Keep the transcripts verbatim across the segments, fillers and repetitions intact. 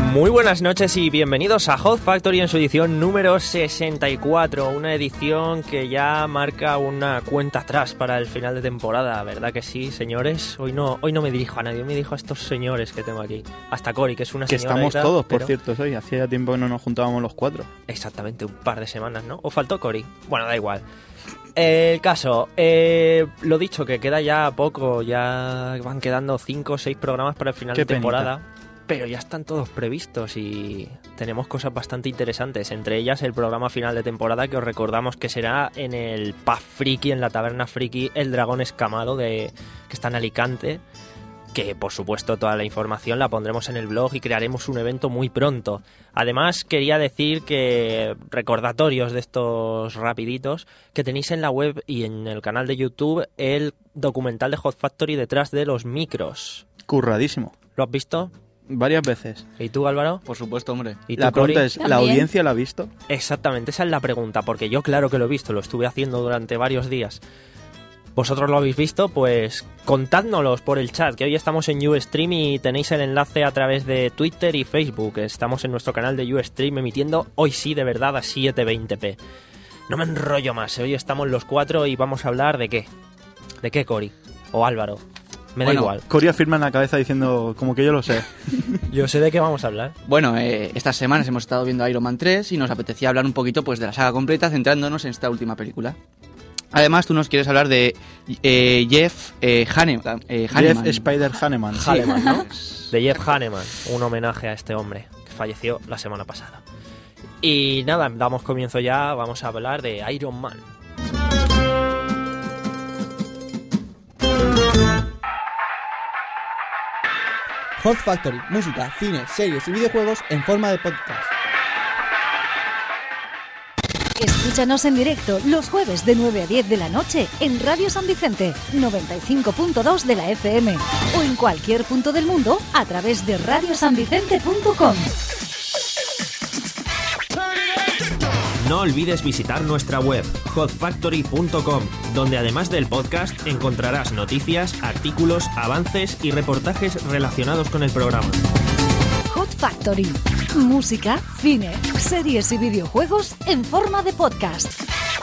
Muy buenas noches y bienvenidos a Hot Factory en su edición número sesenta y cuatro, una edición que ya marca una cuenta atrás para el final de temporada, ¿verdad que sí, señores? Hoy no hoy no me dirijo a nadie, me dirijo a estos señores que tengo aquí. Hasta Cory, que es una que señora. Que estamos tal, todos, pero... por cierto, hoy. Hacía ya tiempo que no nos juntábamos los cuatro. Exactamente, un par de semanas, ¿no? ¿O faltó Cory? Bueno, da igual. El caso, eh, lo dicho, que queda ya poco, ya van quedando cinco o seis programas para el final Qué de temporada. penita. Pero ya están todos previstos y tenemos cosas bastante interesantes. Entre ellas el programa final de temporada, que os recordamos que será en el Pub Friki, en la taberna Friki, El Dragón Escamado, de, que está en Alicante. Que por supuesto toda la información la pondremos en el blog y crearemos un evento muy pronto. Además quería decir que recordatorios de estos rapiditos, que tenéis en la web y en el canal de YouTube el documental de Hot Factory detrás de los micros. Curradísimo. ¿Lo has visto? Varias veces. ¿Y tú, Álvaro? Por supuesto, hombre. ¿Y tú, La pregunta Cory? es, ¿la ¿También? audiencia la ha visto? Exactamente, esa es la pregunta, porque yo claro que lo he visto, lo estuve haciendo durante varios días. ¿Vosotros lo habéis visto? Pues contádnoslos por el chat, que hoy estamos en Ustream y tenéis el enlace a través de Twitter y Facebook. Estamos en nuestro canal de Ustream emitiendo hoy sí de verdad a setecientos veinte p. No me enrollo más, hoy estamos los cuatro y vamos a hablar de qué. ¿De qué, Cory? ¿O Álvaro? Me Bueno, da igual. Cory afirma en la cabeza diciendo, como que yo lo sé. Yo sé de qué vamos a hablar. Bueno, eh, estas semanas hemos estado viendo Iron Man tres y nos apetecía hablar un poquito pues de la saga completa, centrándonos en esta última película. Además, tú nos quieres hablar de eh, Jeff eh, Hane- eh, Hanneman. Jeff Spider Hanneman. Sí. Hanneman, ¿no? De Jeff Hanneman, un homenaje a este hombre que falleció la semana pasada. Y nada, damos comienzo ya, vamos a hablar de Iron Man. Hot Factory, música, cine, series y videojuegos en forma de podcast. Escúchanos en directo los jueves de nueve a diez de la noche en Radio San Vicente, noventa y cinco punto dos de la F M o en cualquier punto del mundo a través de radio san vicente punto com. No olvides visitar nuestra web, hot factory punto com, donde además del podcast encontrarás noticias, artículos, avances y reportajes relacionados con el programa. Hot Factory, música, cine, series y videojuegos en forma de podcast.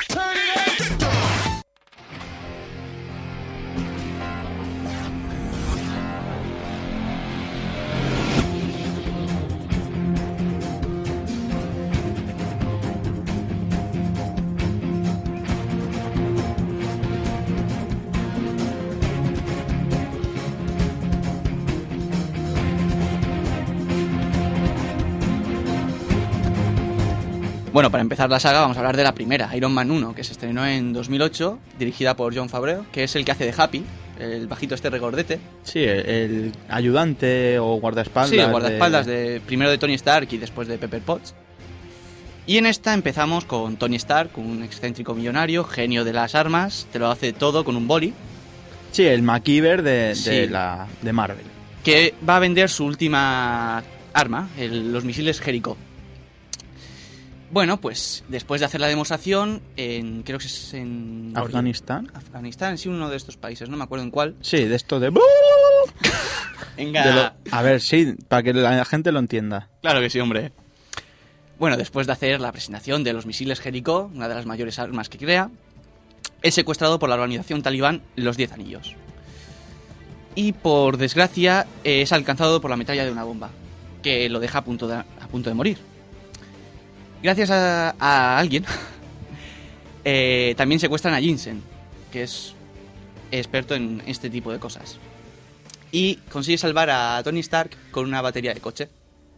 Bueno, para empezar la saga vamos a hablar de la primera, Iron Man uno, que se estrenó en dos mil ocho, dirigida por Jon Favreau, que es el que hace de Happy, el bajito este regordete. Sí, el, el ayudante o guardaespaldas. Sí, el guardaespaldas de... de primero de Tony Stark y después de Pepper Potts. Y en esta empezamos con Tony Stark, un excéntrico millonario, genio de las armas, te lo hace todo con un boli, Sí, el MacGyver de, de, Sí. la, de Marvel. que va a vender su última arma, el- los misiles Jericho. Bueno, pues después de hacer la demostración, en, creo que es en... Afganistán. Afganistán, sí, uno de estos países, no me acuerdo en cuál. Sí, de esto de... Venga. de lo- A ver, sí, para que la gente lo entienda. Claro que sí, hombre. Bueno, después de hacer la presentación de los misiles Jericho, una de las mayores armas que crea, es secuestrado por la organización talibán Los Diez Anillos. Y por desgracia eh, es alcanzado por la metralla de una bomba, que lo deja a punto de, a punto de morir. Gracias a, a alguien, eh, también secuestran a Jensen, que es experto en este tipo de cosas. Y consigue salvar a Tony Stark con una batería de coche.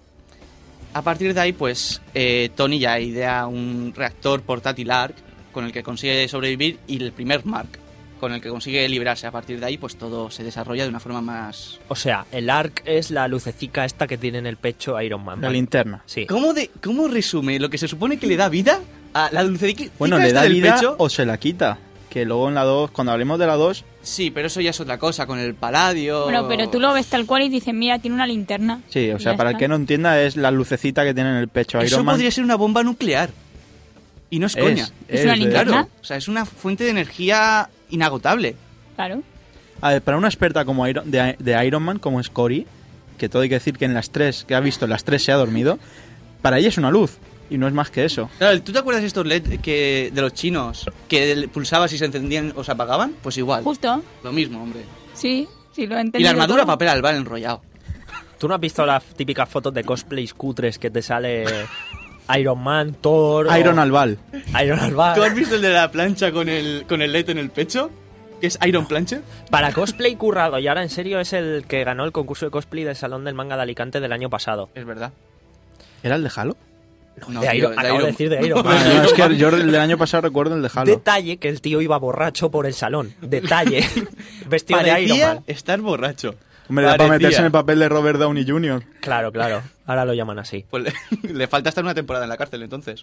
A partir de ahí, pues, eh, Tony ya idea un reactor portátil ARC con el que consigue sobrevivir y el primer Mark con el que consigue liberarse. A partir de ahí, pues todo se desarrolla de una forma más... O sea, el ARC es la lucecica esta que tiene en el pecho Iron Man. La ¿vale? linterna. Sí. ¿Cómo, de, ¿Cómo resume lo que se supone que le da vida a la lucecica Bueno, le esta da del vida pecho? o se la quita. Que luego en la dos, cuando hablemos de la dos... Sí, pero eso ya es otra cosa, con el paladio... Bueno, pero tú lo ves tal cual y dices, mira, tiene una linterna. Sí, o Y sea, ya para el está. que no entienda, es la lucecita que tiene en el pecho Eso Iron Man. podría ser una bomba nuclear. Y no es, Es, coña. ¿Es una de- linterna? Claro, o sea, es una fuente de energía inagotable. Claro. A ver, para una experta como Iron, de, de Iron Man, como es Cory, que todo hay que decir que en las tres, que ha visto las tres se ha dormido, para ella es una luz. Y no es más que eso. Claro, ¿tú te acuerdas de estos L E D que, de los chinos que pulsabas y se encendían o se apagaban? Pues igual. Justo. Lo mismo, hombre. Sí, sí, lo he Y entendido. la armadura, todo. papel albal enrollado. ¿Tú no has visto las típicas fotos de cosplays cutres que te sale Iron Man, Thor... Iron o- Albal. Iron Albal. ¿Tú has visto el de la plancha con el, con el L E D en el pecho? ¿Que es Iron Plancha? Para cosplay currado, y ahora en serio es el que ganó el concurso de cosplay del Salón del Manga de Alicante del año pasado. Es verdad. ¿Era el de Halo? No, de tío, Iron, el de acabo de Iron- decir de Iron Ah, Man. no, es que yo el del año pasado recuerdo el de Halo. Detalle que el tío iba borracho por el salón. Detalle. Vestido de Iron Parecía Man. estar borracho. Hombre, era para Parecía. meterse en el papel de Robert Downey junior Claro, claro. Ahora lo llaman así. Pues le, le falta estar una temporada en la cárcel, entonces.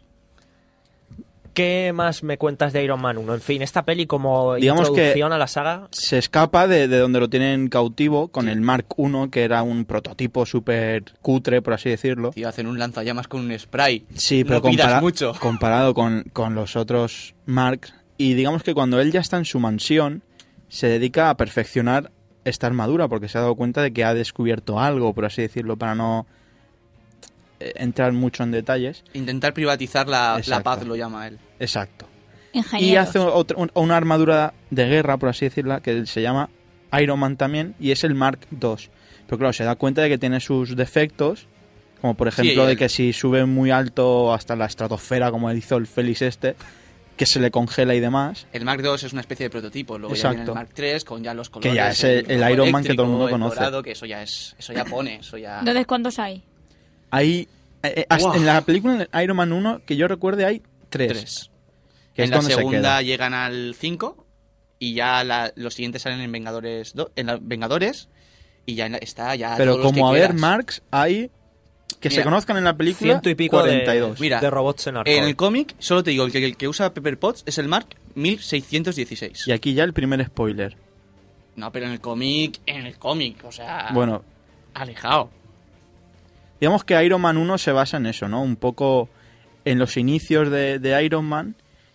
¿Qué más me cuentas de Iron Man uno? En fin, esta peli como Digamos introducción que- a la saga... Se escapa de, de donde lo tienen cautivo con el Mark uno, que era un prototipo súper cutre, por así decirlo. Tío, hacen un lanzallamas con un spray. Sí, pero no pidas compara- mucho. comparado con, con los otros Marks. Y digamos que cuando él ya está en su mansión, se dedica a perfeccionar esta armadura, porque se ha dado cuenta de que ha descubierto algo, por así decirlo, para no eh, entrar mucho en detalles. Intentar privatizar la, la Exacto. paz, lo llama él. Exacto. Ingenieros. Y hace otra- un- una armadura de guerra, por así decirla, que se llama Iron Man también, y es el Mark dos. Pero claro, se da cuenta de que tiene sus defectos, como por ejemplo Sí, de el- que si sube muy alto hasta la estratosfera, como hizo el Félix este, que se le congela y demás. El Mark dos es una especie de prototipo. Luego ya viene Exacto. el Mark tres con ya los colores. Que ya es el- el rojo Iron Man que todo el mundo eléctrico, conoce. dorado, que eso ya es, eso ya pone, eso ya. Entonces, ¿cuántos hay? Hay, eh, eh, hasta Guau. en la película de Iron Man uno, que yo recuerde, hay tres. Tres. Que es En la donde se segunda queda. llegan al cinco y ya la- los siguientes salen en Vengadores do- en la- Vengadores y ya en la- está ya Pero todos los como a que ver, quieras. Marks hay que se Mira, conozcan en la película Ciento y pico cuarenta y de, dos. Mira, de robots en hardcore. En el cómic solo te digo el que, el que usa Pepper Potts es el Mark mil seiscientos dieciséis. Y aquí ya el primer spoiler. No, pero en el cómic, en el cómic, o sea, Bueno, alejado. digamos que Iron Man uno se basa en eso, ¿no? Un poco en los inicios de, de Iron Man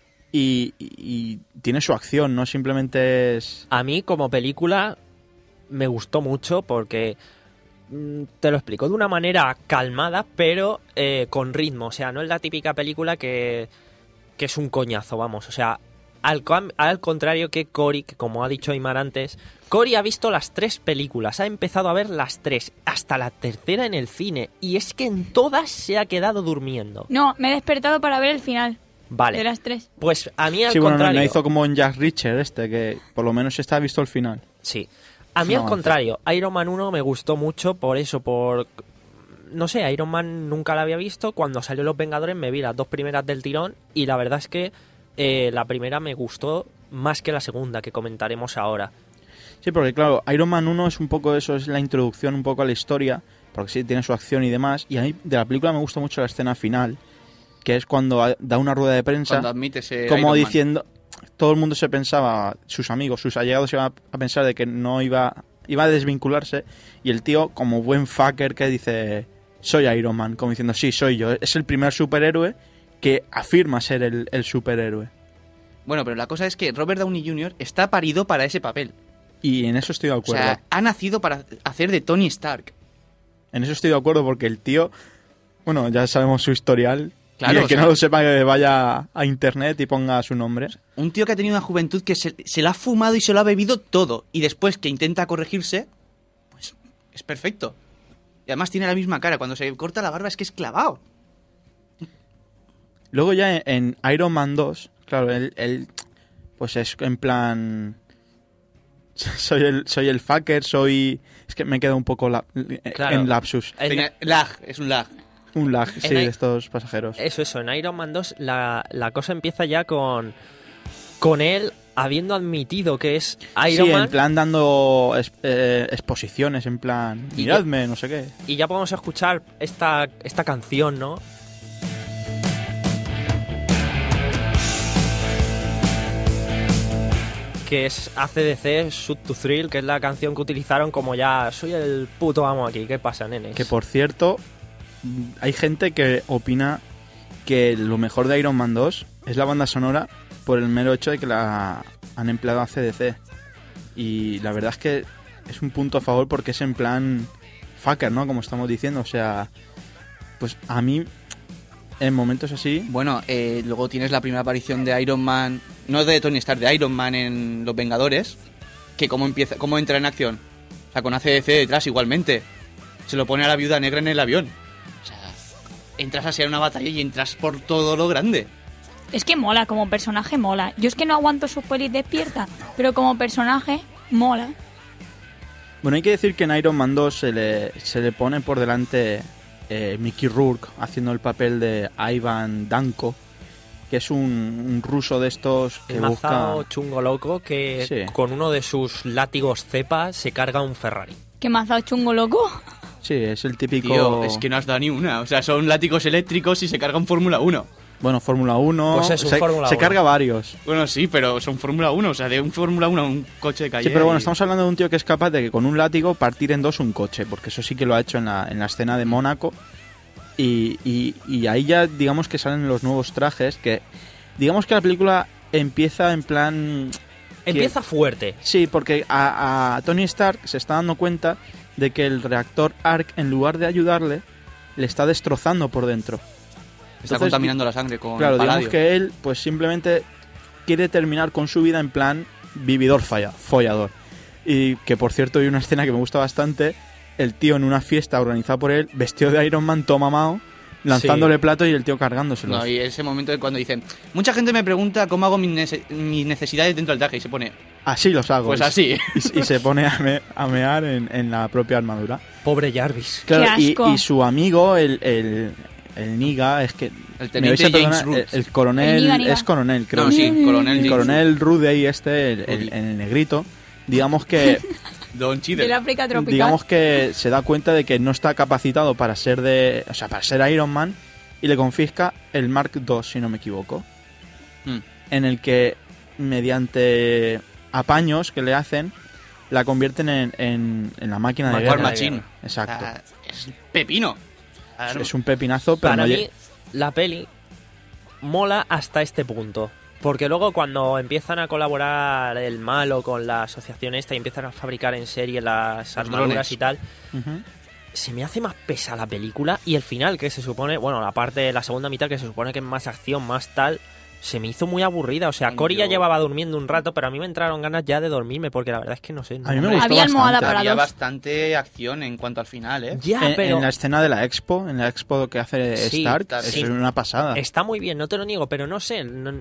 y, y- y tiene su acción, no simplemente es... A mí, como película, me gustó mucho porque mm, te lo explico de una manera calmada, pero eh, con ritmo. O sea, no es la típica película que, que es un coñazo, vamos. O sea, al, cam- al contrario que Cory, que como ha dicho Aymar antes, Cory ha visto las tres películas, ha empezado a ver las tres, hasta la tercera en el cine, y es que en todas se ha quedado durmiendo. No, me he despertado para ver el final de Vale, las tres. pues a mí al Sí, bueno, no, contrario... no hizo como en Jack Reacher este, que por lo menos está visto el final. Sí. A mí No al avance. contrario, Iron Man uno me gustó mucho por eso, por... No sé, Iron Man nunca la había visto. Cuando salió Los Vengadores me vi las dos primeras del tirón y la verdad es que eh, la primera me gustó más que la segunda, que comentaremos ahora. Sí, porque claro, Iron Man uno es un poco eso, es la introducción un poco a la historia, porque sí, tiene su acción y demás, y a mí de la película me gusta mucho la escena final, que es cuando a- da una rueda de prensa, Cuando admite ese como Iron Man. diciendo, todo el mundo se pensaba, sus amigos, sus allegados se iban a pensar de que no iba, iba a desvincularse, y el tío, como buen fucker, que dice, soy Iron Man, como diciendo, sí, soy yo, es el primer superhéroe que afirma ser el, el superhéroe. Bueno, pero la cosa es que Robert Downey junior está parido para ese papel. Y en eso estoy de O acuerdo. sea, ha nacido para hacer de Tony Stark. En eso estoy de acuerdo porque el tío, bueno, ya sabemos su historial. Claro, y el o que sea- no lo sepa, que vaya a internet y ponga su nombre. Un tío que ha tenido una juventud que se, se la ha fumado y se lo ha bebido todo. Y después que intenta corregirse, pues es perfecto. Y además tiene la misma cara. Cuando se corta la barba es que es clavado. Luego ya en, en Iron Man dos, claro, él, él, pues es en plan... Soy el, soy el fucker, soy... Es que me queda un poco la, Claro. en lapsus. En- Tenía- lag, es un lag. Un lag, sí, en- de estos pasajeros. Eso, eso, en Iron Man dos la, la cosa empieza ya con, con él habiendo admitido que es Iron sí, Man. en plan dando es- eh, exposiciones, en plan, Y miradme, no sé qué. Y ya podemos escuchar esta, esta canción, ¿no? Que es A C D C, Shoot to Thrill, que es la canción que utilizaron como ya soy el puto amo aquí. ¿Qué pasa, nenes? Que por cierto, hay gente que opina que lo mejor de Iron Man dos es la banda sonora por el mero hecho de que la han empleado a C D C. Y la verdad es que es un punto a favor porque es en plan fucker, ¿no? Como estamos diciendo, o sea, pues a mí, en momentos así... Bueno, eh, luego tienes la primera aparición de Iron Man, no de Tony Stark, de Iron Man en Los Vengadores, que cómo empieza, cómo entra en acción. O sea, con A C D C detrás igualmente. Se lo pone a la Viuda Negra en el avión. O sea, entras así en una batalla y entras por todo lo grande. Es que mola, como personaje mola. Yo es que no aguanto sus pelis despierta, pero como personaje mola. Bueno, hay que decir que en Iron Man dos se le, se le pone por delante eh, Mickey Rourke haciendo el papel de Ivan Danko, que es un, un ruso de estos que El mazao busca... chungo loco que Sí. con uno de sus látigos cepa se carga un Ferrari. ¿Qué mazo chungo loco? Sí, es el típico... Tío, es que no has dado ni una. O sea, son látigos eléctricos y se carga un Fórmula uno. Bueno, Fórmula uno... Pues es un se, Fórmula se uno. carga varios. Bueno, sí, pero son Fórmula uno. O sea, de un Fórmula uno a un coche de calle. Sí, pero bueno, y- estamos hablando de un tío que es capaz de que con un látigo partir en dos un coche, porque eso sí que lo ha hecho en la, en la escena de Mónaco. Y, y, y ahí ya digamos que salen los nuevos trajes, que digamos que la película empieza en plan... que- Empieza fuerte. Sí, porque a, a Tony Stark se está dando cuenta de que el reactor Arc, en lugar de ayudarle, le está destrozando por dentro. Está Entonces, contaminando la sangre con Claro, el digamos paladio. que él pues simplemente quiere terminar con su vida en plan vividor falla, follador. Y que por cierto hay una escena que me gusta bastante, el tío en una fiesta organizada por él, vestido de Iron Man, todo mamado, lanzándole platos y el tío cargándoselos. No, y ese momento de cuando dicen, mucha gente me pregunta cómo hago mis, nece- mis necesidades dentro del traje, y se pone, Así los hago. pues Y- así. Y, y se pone a, me- a mear en, en la propia armadura. Pobre Jarvis. Claro, ¡Qué y, asco! y su amigo, el, el, el Niga, es que... El me teniente vais a James perdonar, Roots. el, el coronel, El Niga, Niga. es coronel, creo. No, que sí, sí. coronel El James coronel Rude este, el, el, Rudy. el negrito, digamos que... Don Del Cheadle. África tropical. digamos que se da cuenta de que no está capacitado para ser de, o sea, para ser Iron Man y le confisca el Mark dos, si no me equivoco, Mm. en el que mediante apaños que le hacen la convierten en, en, en la máquina de War guerra. Machine. Exacto. O sea, es pepino. Ah, no. Es un pepinazo, pero Para no mí, lle- la peli mola hasta este punto. Porque luego cuando empiezan a colaborar el malo con la asociación esta y empiezan a fabricar en serie las armaduras drones. y tal, Ujú. se me hace más pesa la película y el final, que se supone, bueno, la parte, la segunda mitad que se supone que es más acción, más tal, se me hizo muy aburrida. O sea, Yo- Cory ya llevaba durmiendo un rato, pero a mí me entraron ganas ya de dormirme porque la verdad es que no sé. no A mí me me- gustó Había almohada bastante. para Había dos. bastante acción en cuanto al final, ¿eh? Ya, En, pero en la escena de la expo, en la expo que hace Sí, Stark, está- eso sí. es una pasada. está muy bien, no te lo niego, pero no sé. no-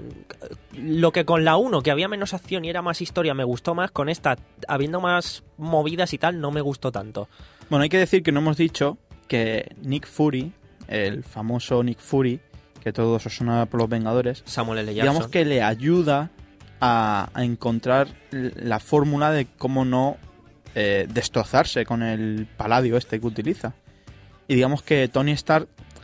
lo que con la uno, que había menos acción y era más historia, me gustó más, con esta, habiendo más movidas y tal, no me gustó tanto. Bueno, hay que decir que no hemos dicho que Nick Fury, el famoso Nick Fury, que todos os suena por los Vengadores, Samuel L. Jackson. digamos que le ayuda a, a encontrar l- la fórmula de cómo no eh, destrozarse con el paladio este que utiliza. Y digamos que Tony Stark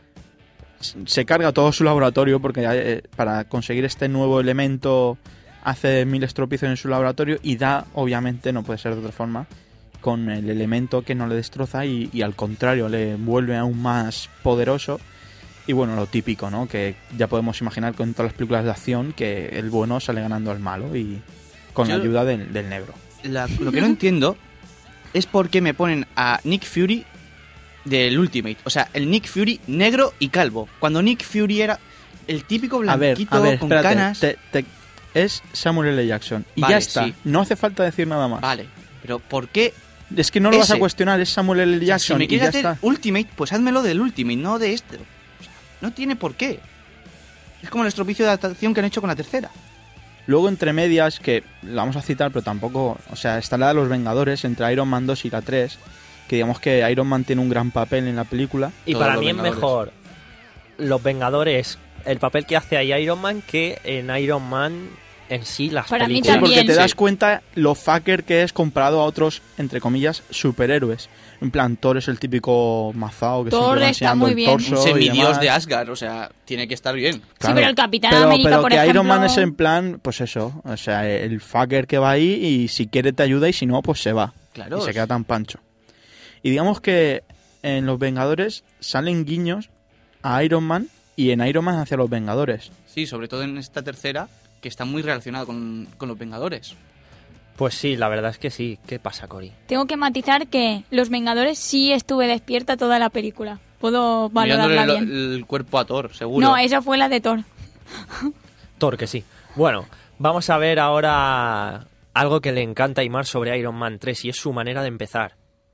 s- se carga todo su laboratorio porque eh, para conseguir este nuevo elemento hace mil estropiezos en su laboratorio y da, obviamente, no puede ser de otra forma, con el elemento que no le destroza y, y al contrario le vuelve aún más poderoso. Y bueno, lo típico, ¿no? Que ya podemos imaginar con todas las películas de acción que el bueno sale ganando al malo y con la Yo- ayuda del, del negro. La- lo que no entiendo es por qué me ponen a Nick Fury del Ultimate. O sea, el Nick Fury negro y calvo. Cuando Nick Fury era el típico A ver, blanquito a ver, con espérate, canas. te- te- es Samuel L. Jackson y Vale, ya está. sí. No hace falta decir nada más. Vale, pero ¿por qué? Es que no lo vas a Ese. cuestionar, es Samuel L. O sea, Jackson si me y quieres ya hacer está. Ultimate, pues házmelo del Ultimate, no de este. O sea, no tiene por qué. Es como el estropicio de adaptación que han hecho con la tercera. Luego, entre medias, que la vamos a citar, pero tampoco... O sea, está la de los Vengadores, entre Iron Man dos y la tres, que digamos que Iron Man tiene un gran papel en la película. Y Todos para los mí es Vengadores. mejor Los Vengadores, el papel que hace ahí Iron Man, que en Iron Man en sí las Para mí Sí, películas. porque también. te Sí. das cuenta lo fucker que es comparado a otros, entre comillas, superhéroes. En plan, Thor es el típico mazao que Thor siempre va está enseñando muy el bien. torso Un y semidios demás. de Asgard, o sea, tiene que estar bien. Sí, pero el Capitán pero, América, pero por que ejemplo... Iron Man es en plan, pues eso, o sea, el fucker que va ahí y si quiere te ayuda y si no, pues se va. Claro. Y se queda tan pancho. Y digamos que en Los Vengadores salen guiños a Iron Man y en Iron Man hacia Los Vengadores. Sí, sobre todo en esta tercera, que está muy relacionado con, con los Vengadores. Pues sí, la verdad es que sí. ¿Qué pasa, Cori? Tengo que matizar que Los Vengadores sí estuve despierta toda la película. Puedo valorarla Mirándole bien. el, el cuerpo a Thor, seguro. No, esa fue la de Thor. Thor, que sí. Bueno, vamos a ver ahora algo que le encanta a Aimar sobre Iron Man tres y es su manera de empezar.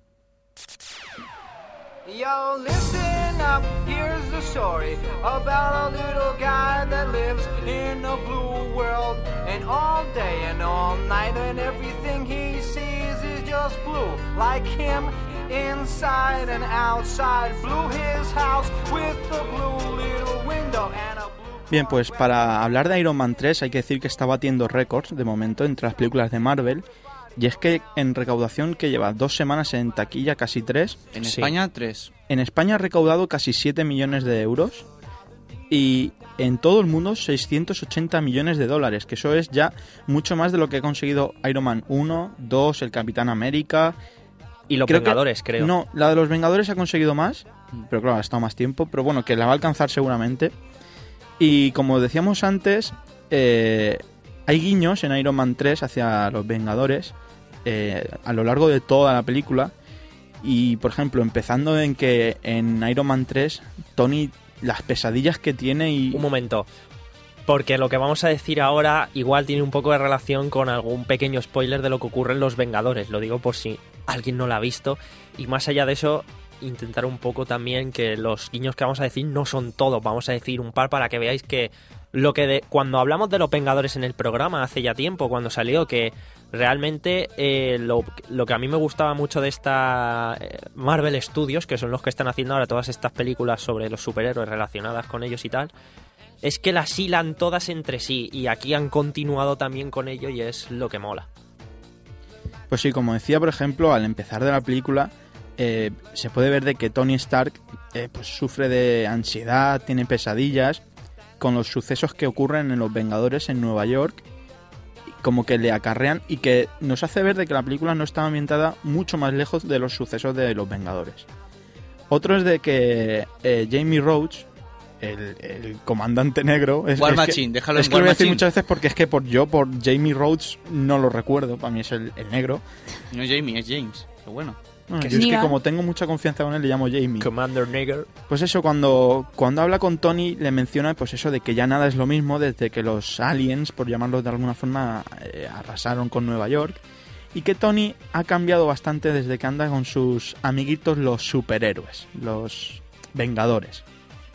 Yo, listen up, here's the story about a little guy that lives in a blue world. And all day and all night and everything he sees is just blue. Like him, inside and outside. Blue his house with a blue little window and a blue... Bien, pues para hablar de Iron Man tres hay que decir que está batiendo récords de momento entre las películas de Marvel. Y es que en recaudación, que lleva dos semanas en taquilla, casi tres. En Sí. España, tres. En España ha recaudado casi siete millones de euros. Y en todo el mundo seiscientos ochenta millones de dólares. Que eso es ya mucho más de lo que ha conseguido Iron Man uno, dos, el Capitán América. Y los Creo que- Vengadores, creo. No, la de los Vengadores ha conseguido más. Pero claro, ha estado más tiempo. Pero bueno, que la va a alcanzar seguramente. Y como decíamos antes, eh, hay guiños en Iron Man tres hacia los Vengadores eh, a lo largo de toda la película. Y por ejemplo, empezando en que en Iron Man tres Tony, las pesadillas que tiene y... Un momento. Porque lo que vamos a decir ahora igual tiene un poco de relación con algún pequeño spoiler de lo que ocurre en Los Vengadores. Lo digo por si alguien no lo ha visto. Y más allá de eso, intentar un poco también que los guiños que vamos a decir no son todos. Vamos a decir un par para que veáis que lo que de, cuando hablamos de los Vengadores en el programa hace ya tiempo, cuando salió, que realmente eh, lo, lo que a mí me gustaba mucho de esta eh, Marvel Studios, que son los que están haciendo ahora todas estas películas sobre los superhéroes relacionadas con ellos y tal, es que las hilan todas entre sí y aquí han continuado también con ello y es lo que mola. Pues sí, como decía, por ejemplo, al empezar de la película eh, se puede ver de que Tony Stark eh, pues sufre de ansiedad, tiene pesadillas con los sucesos que ocurren en Los Vengadores en Nueva York, como que le acarrean y que nos hace ver de que la película no está ambientada mucho más lejos de los sucesos de Los Vengadores. Otro es de que eh, Jamie Rhodes, el, el comandante negro... Es, War es que- Machine, déjalo es en que lo War voy a decir Machine. muchas veces porque es que por yo, por Jamie Rhodes, no lo recuerdo, para mí es el, el negro. No es Jamie, es James. Pero bueno. No, Que yo es que siga. como tengo mucha confianza con él, le llamo Jamie. Commander Nigger. Pues eso, cuando, cuando habla con Tony, le menciona pues eso de que ya nada es lo mismo desde que los aliens, por llamarlos de alguna forma, eh, arrasaron con Nueva York. Y que Tony ha cambiado bastante desde que anda con sus amiguitos los superhéroes, los Vengadores.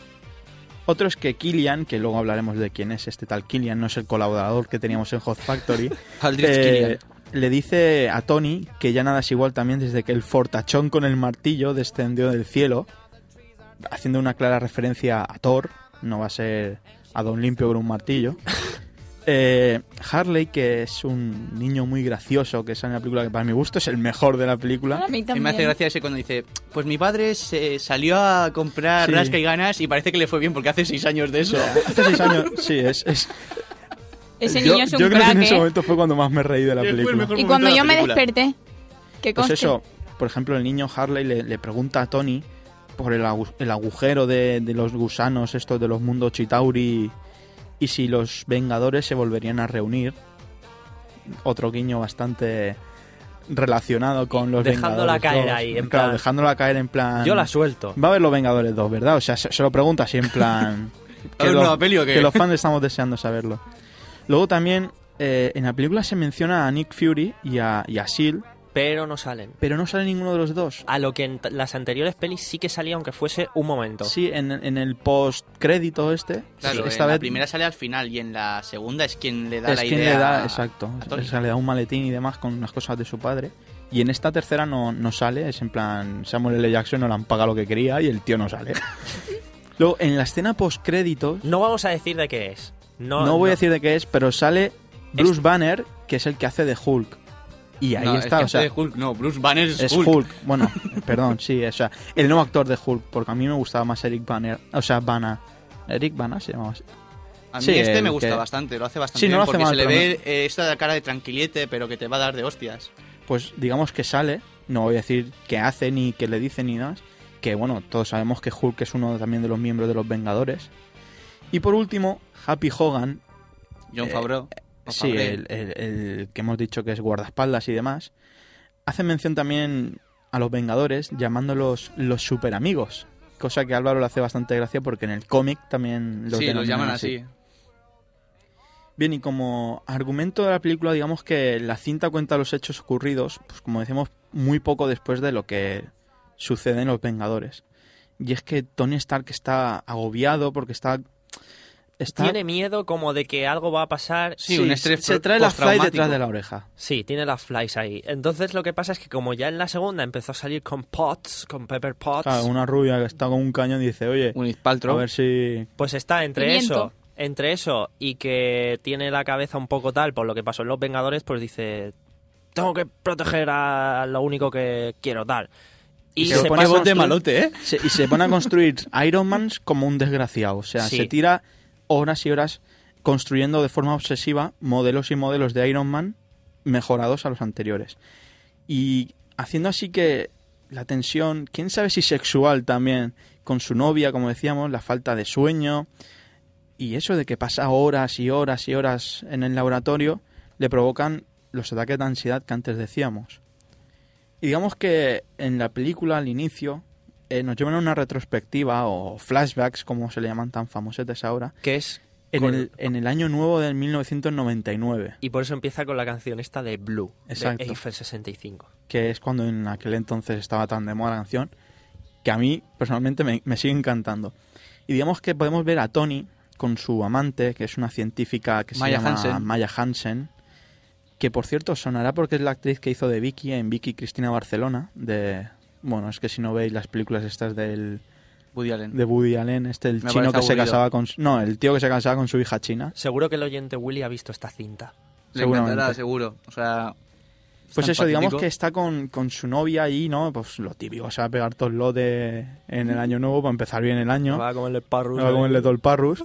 Otro es que Killian, que luego hablaremos de quién es este tal Killian, no es el colaborador que teníamos en Hot Factory, Aldrich eh, Killian. le dice a Tony que ya nada es igual también desde que el fortachón con el martillo descendió del cielo, haciendo una clara referencia a Thor, no va a ser a Don Limpio con un martillo. Eh, Harley, que es un niño muy gracioso, que sale en la película, que para mi gusto es el mejor de la película. A mí Y también. me hace gracia ese cuando dice, pues mi padre se salió a comprar Sí. rasca y ganas y parece que le fue bien porque hace seis años de eso. Hace seis años, sí, es... es Ese yo niño es un yo creo que crack, en ese ¿eh? momento fue cuando más me reí de la Fue el película. mejor Y momento cuando de la yo me película. desperté, que Pues conste. eso, por ejemplo, el niño Harley le, le pregunta a Tony por el, agu- el agujero de, de los gusanos estos de los mundos Chitauri y si los Vengadores se volverían a reunir. Otro guiño bastante relacionado con los Dejándola Vengadores caer dos. ahí, en Claro, plan- dejándola caer en plan... Yo la suelto. Va a haber los Vengadores dos, ¿verdad? O sea, se, se lo pregunta así en plan... ¿Va a haber los- nueva peli o qué? que los fans estamos deseando saberlo. Luego también, eh, en la película se menciona a Nick Fury y a, y a S H I E L D, Pero no salen. pero no sale ninguno de los dos. A lo que en t- las anteriores pelis sí que salía, aunque fuese un momento. Sí, en, en el post-crédito este. Claro, esta en vez la primera sale al final y en la segunda es quien le da es la quien idea le da, a- exacto. a Tony. O sea, le da un maletín y demás con unas cosas de su padre. Y en esta tercera no, no sale, es en plan Samuel L. Jackson no le han pagado lo que quería y el tío no sale. Luego, en la escena post-créditos, No vamos a decir de qué es. No, no, voy a decir de qué es, pero sale Bruce Banner, que es el que hace de Hulk. Y ahí No, está, es que o sea, hace de Hulk, no, Bruce Banner es, es Hulk. Hulk. Bueno, perdón, sí, o sea, el nuevo actor de Hulk, porque a mí me gustaba más Eric Banner, o sea, Bana. Eric Bana se llamaba así. A mí Sí, este el me gusta que- bastante, lo hace bastante Sí, no bien lo hace porque mal, se le pero ve eh, esta cara de tranquilete, pero que te va a dar de hostias. Pues digamos que sale, no voy a decir qué hace ni qué le dice ni nada, que bueno, todos sabemos que Hulk es uno también de los miembros de los Vengadores. Y por último, Happy Hogan, John Eh, Favreau. Sí, el, el, el que hemos dicho que es guardaespaldas y demás, hace mención también a los Vengadores llamándolos los super amigos, cosa que a Álvaro le hace bastante gracia porque en el cómic también los, sí, los denominan llaman así. así. Bien, y como argumento de la película, digamos que la cinta cuenta los hechos ocurridos, pues como decimos, muy poco después de lo que sucede en los Vengadores. Y es que Tony Stark está agobiado porque está... está... Tiene miedo como de que algo va a pasar. Sí, Sí, un estrés se trae la fly postraumático. detrás de la oreja. Sí, tiene las flies ahí. Entonces lo que pasa es que como ya en la segunda empezó a salir con Potts, con Pepper Potts, Claro, una rubia que está con un cañón y dice, oye, Un a Paltrow. ver si... pues está entre Pimiento. eso, entre eso y que tiene la cabeza un poco tal por lo que pasó en Los Vengadores, pues dice, tengo que proteger a lo único que quiero tal. Y se se pone pasa- voz de malote, ¿eh? Se- y se pone a construir Iron Man como un desgraciado. O sea, Sí. se tira horas y horas construyendo de forma obsesiva modelos y modelos de Iron Man mejorados a los anteriores. Y haciendo así que la tensión, quién sabe si sexual también, con su novia, como decíamos, la falta de sueño y eso de que pasa horas y horas y horas en el laboratorio, le provocan los ataques de ansiedad que antes decíamos. Y digamos que en la película, al inicio, eh, nos llevan a una retrospectiva o flashbacks, como se le llaman tan famosetes ahora, que es en con- el, en el año nuevo del mil novecientos noventa y nueve, y por eso empieza con la canción esta de Blue, Exacto. de Eiffel sesenta y cinco. que es cuando en aquel entonces estaba tan de moda la canción, que a mí personalmente me, me sigue encantando. Y digamos que podemos ver a Tony con su amante, que es una científica que se Maya llama Hansen. Maya Hansen, que por cierto sonará porque es la actriz que hizo de Vicky en Vicky Cristina Barcelona, de... Bueno, es que si no veis las películas estas del... Woody Allen. de Woody Allen, este el Me chino que parece se aburrido. casaba con... su- No, el tío que se casaba con su hija china. Seguro que el oyente Willy ha visto esta cinta. Le seguramente. encantará, seguro. O sea... es Pues tan eso, digamos patético. que está con, con su novia ahí, ¿no? Pues lo típico, se va a pegar todo el lote en el año nuevo para empezar bien el año. Va a comerle parrus. Va a ahí. comerle todo el parrus.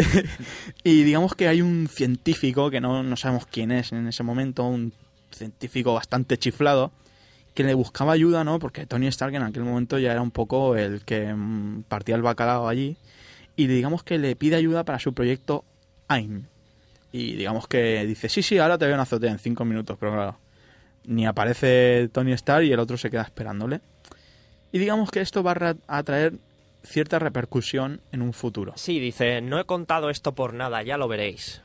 Y digamos que hay un científico, que no, no sabemos quién es en ese momento, un científico bastante chiflado, que le buscaba ayuda, ¿no? Porque Tony Stark en aquel momento ya era un poco el que mm, partía el bacalao allí. Y digamos que le pide ayuda para su proyecto AIM. Y digamos que dice, sí, sí, ahora te veo en azotea en cinco minutos, pero claro, ni aparece Tony Stark y el otro se queda esperándole. Y digamos que esto va a ra- a traer cierta repercusión en un futuro. Sí, dice, no he contado esto por nada, ya lo veréis.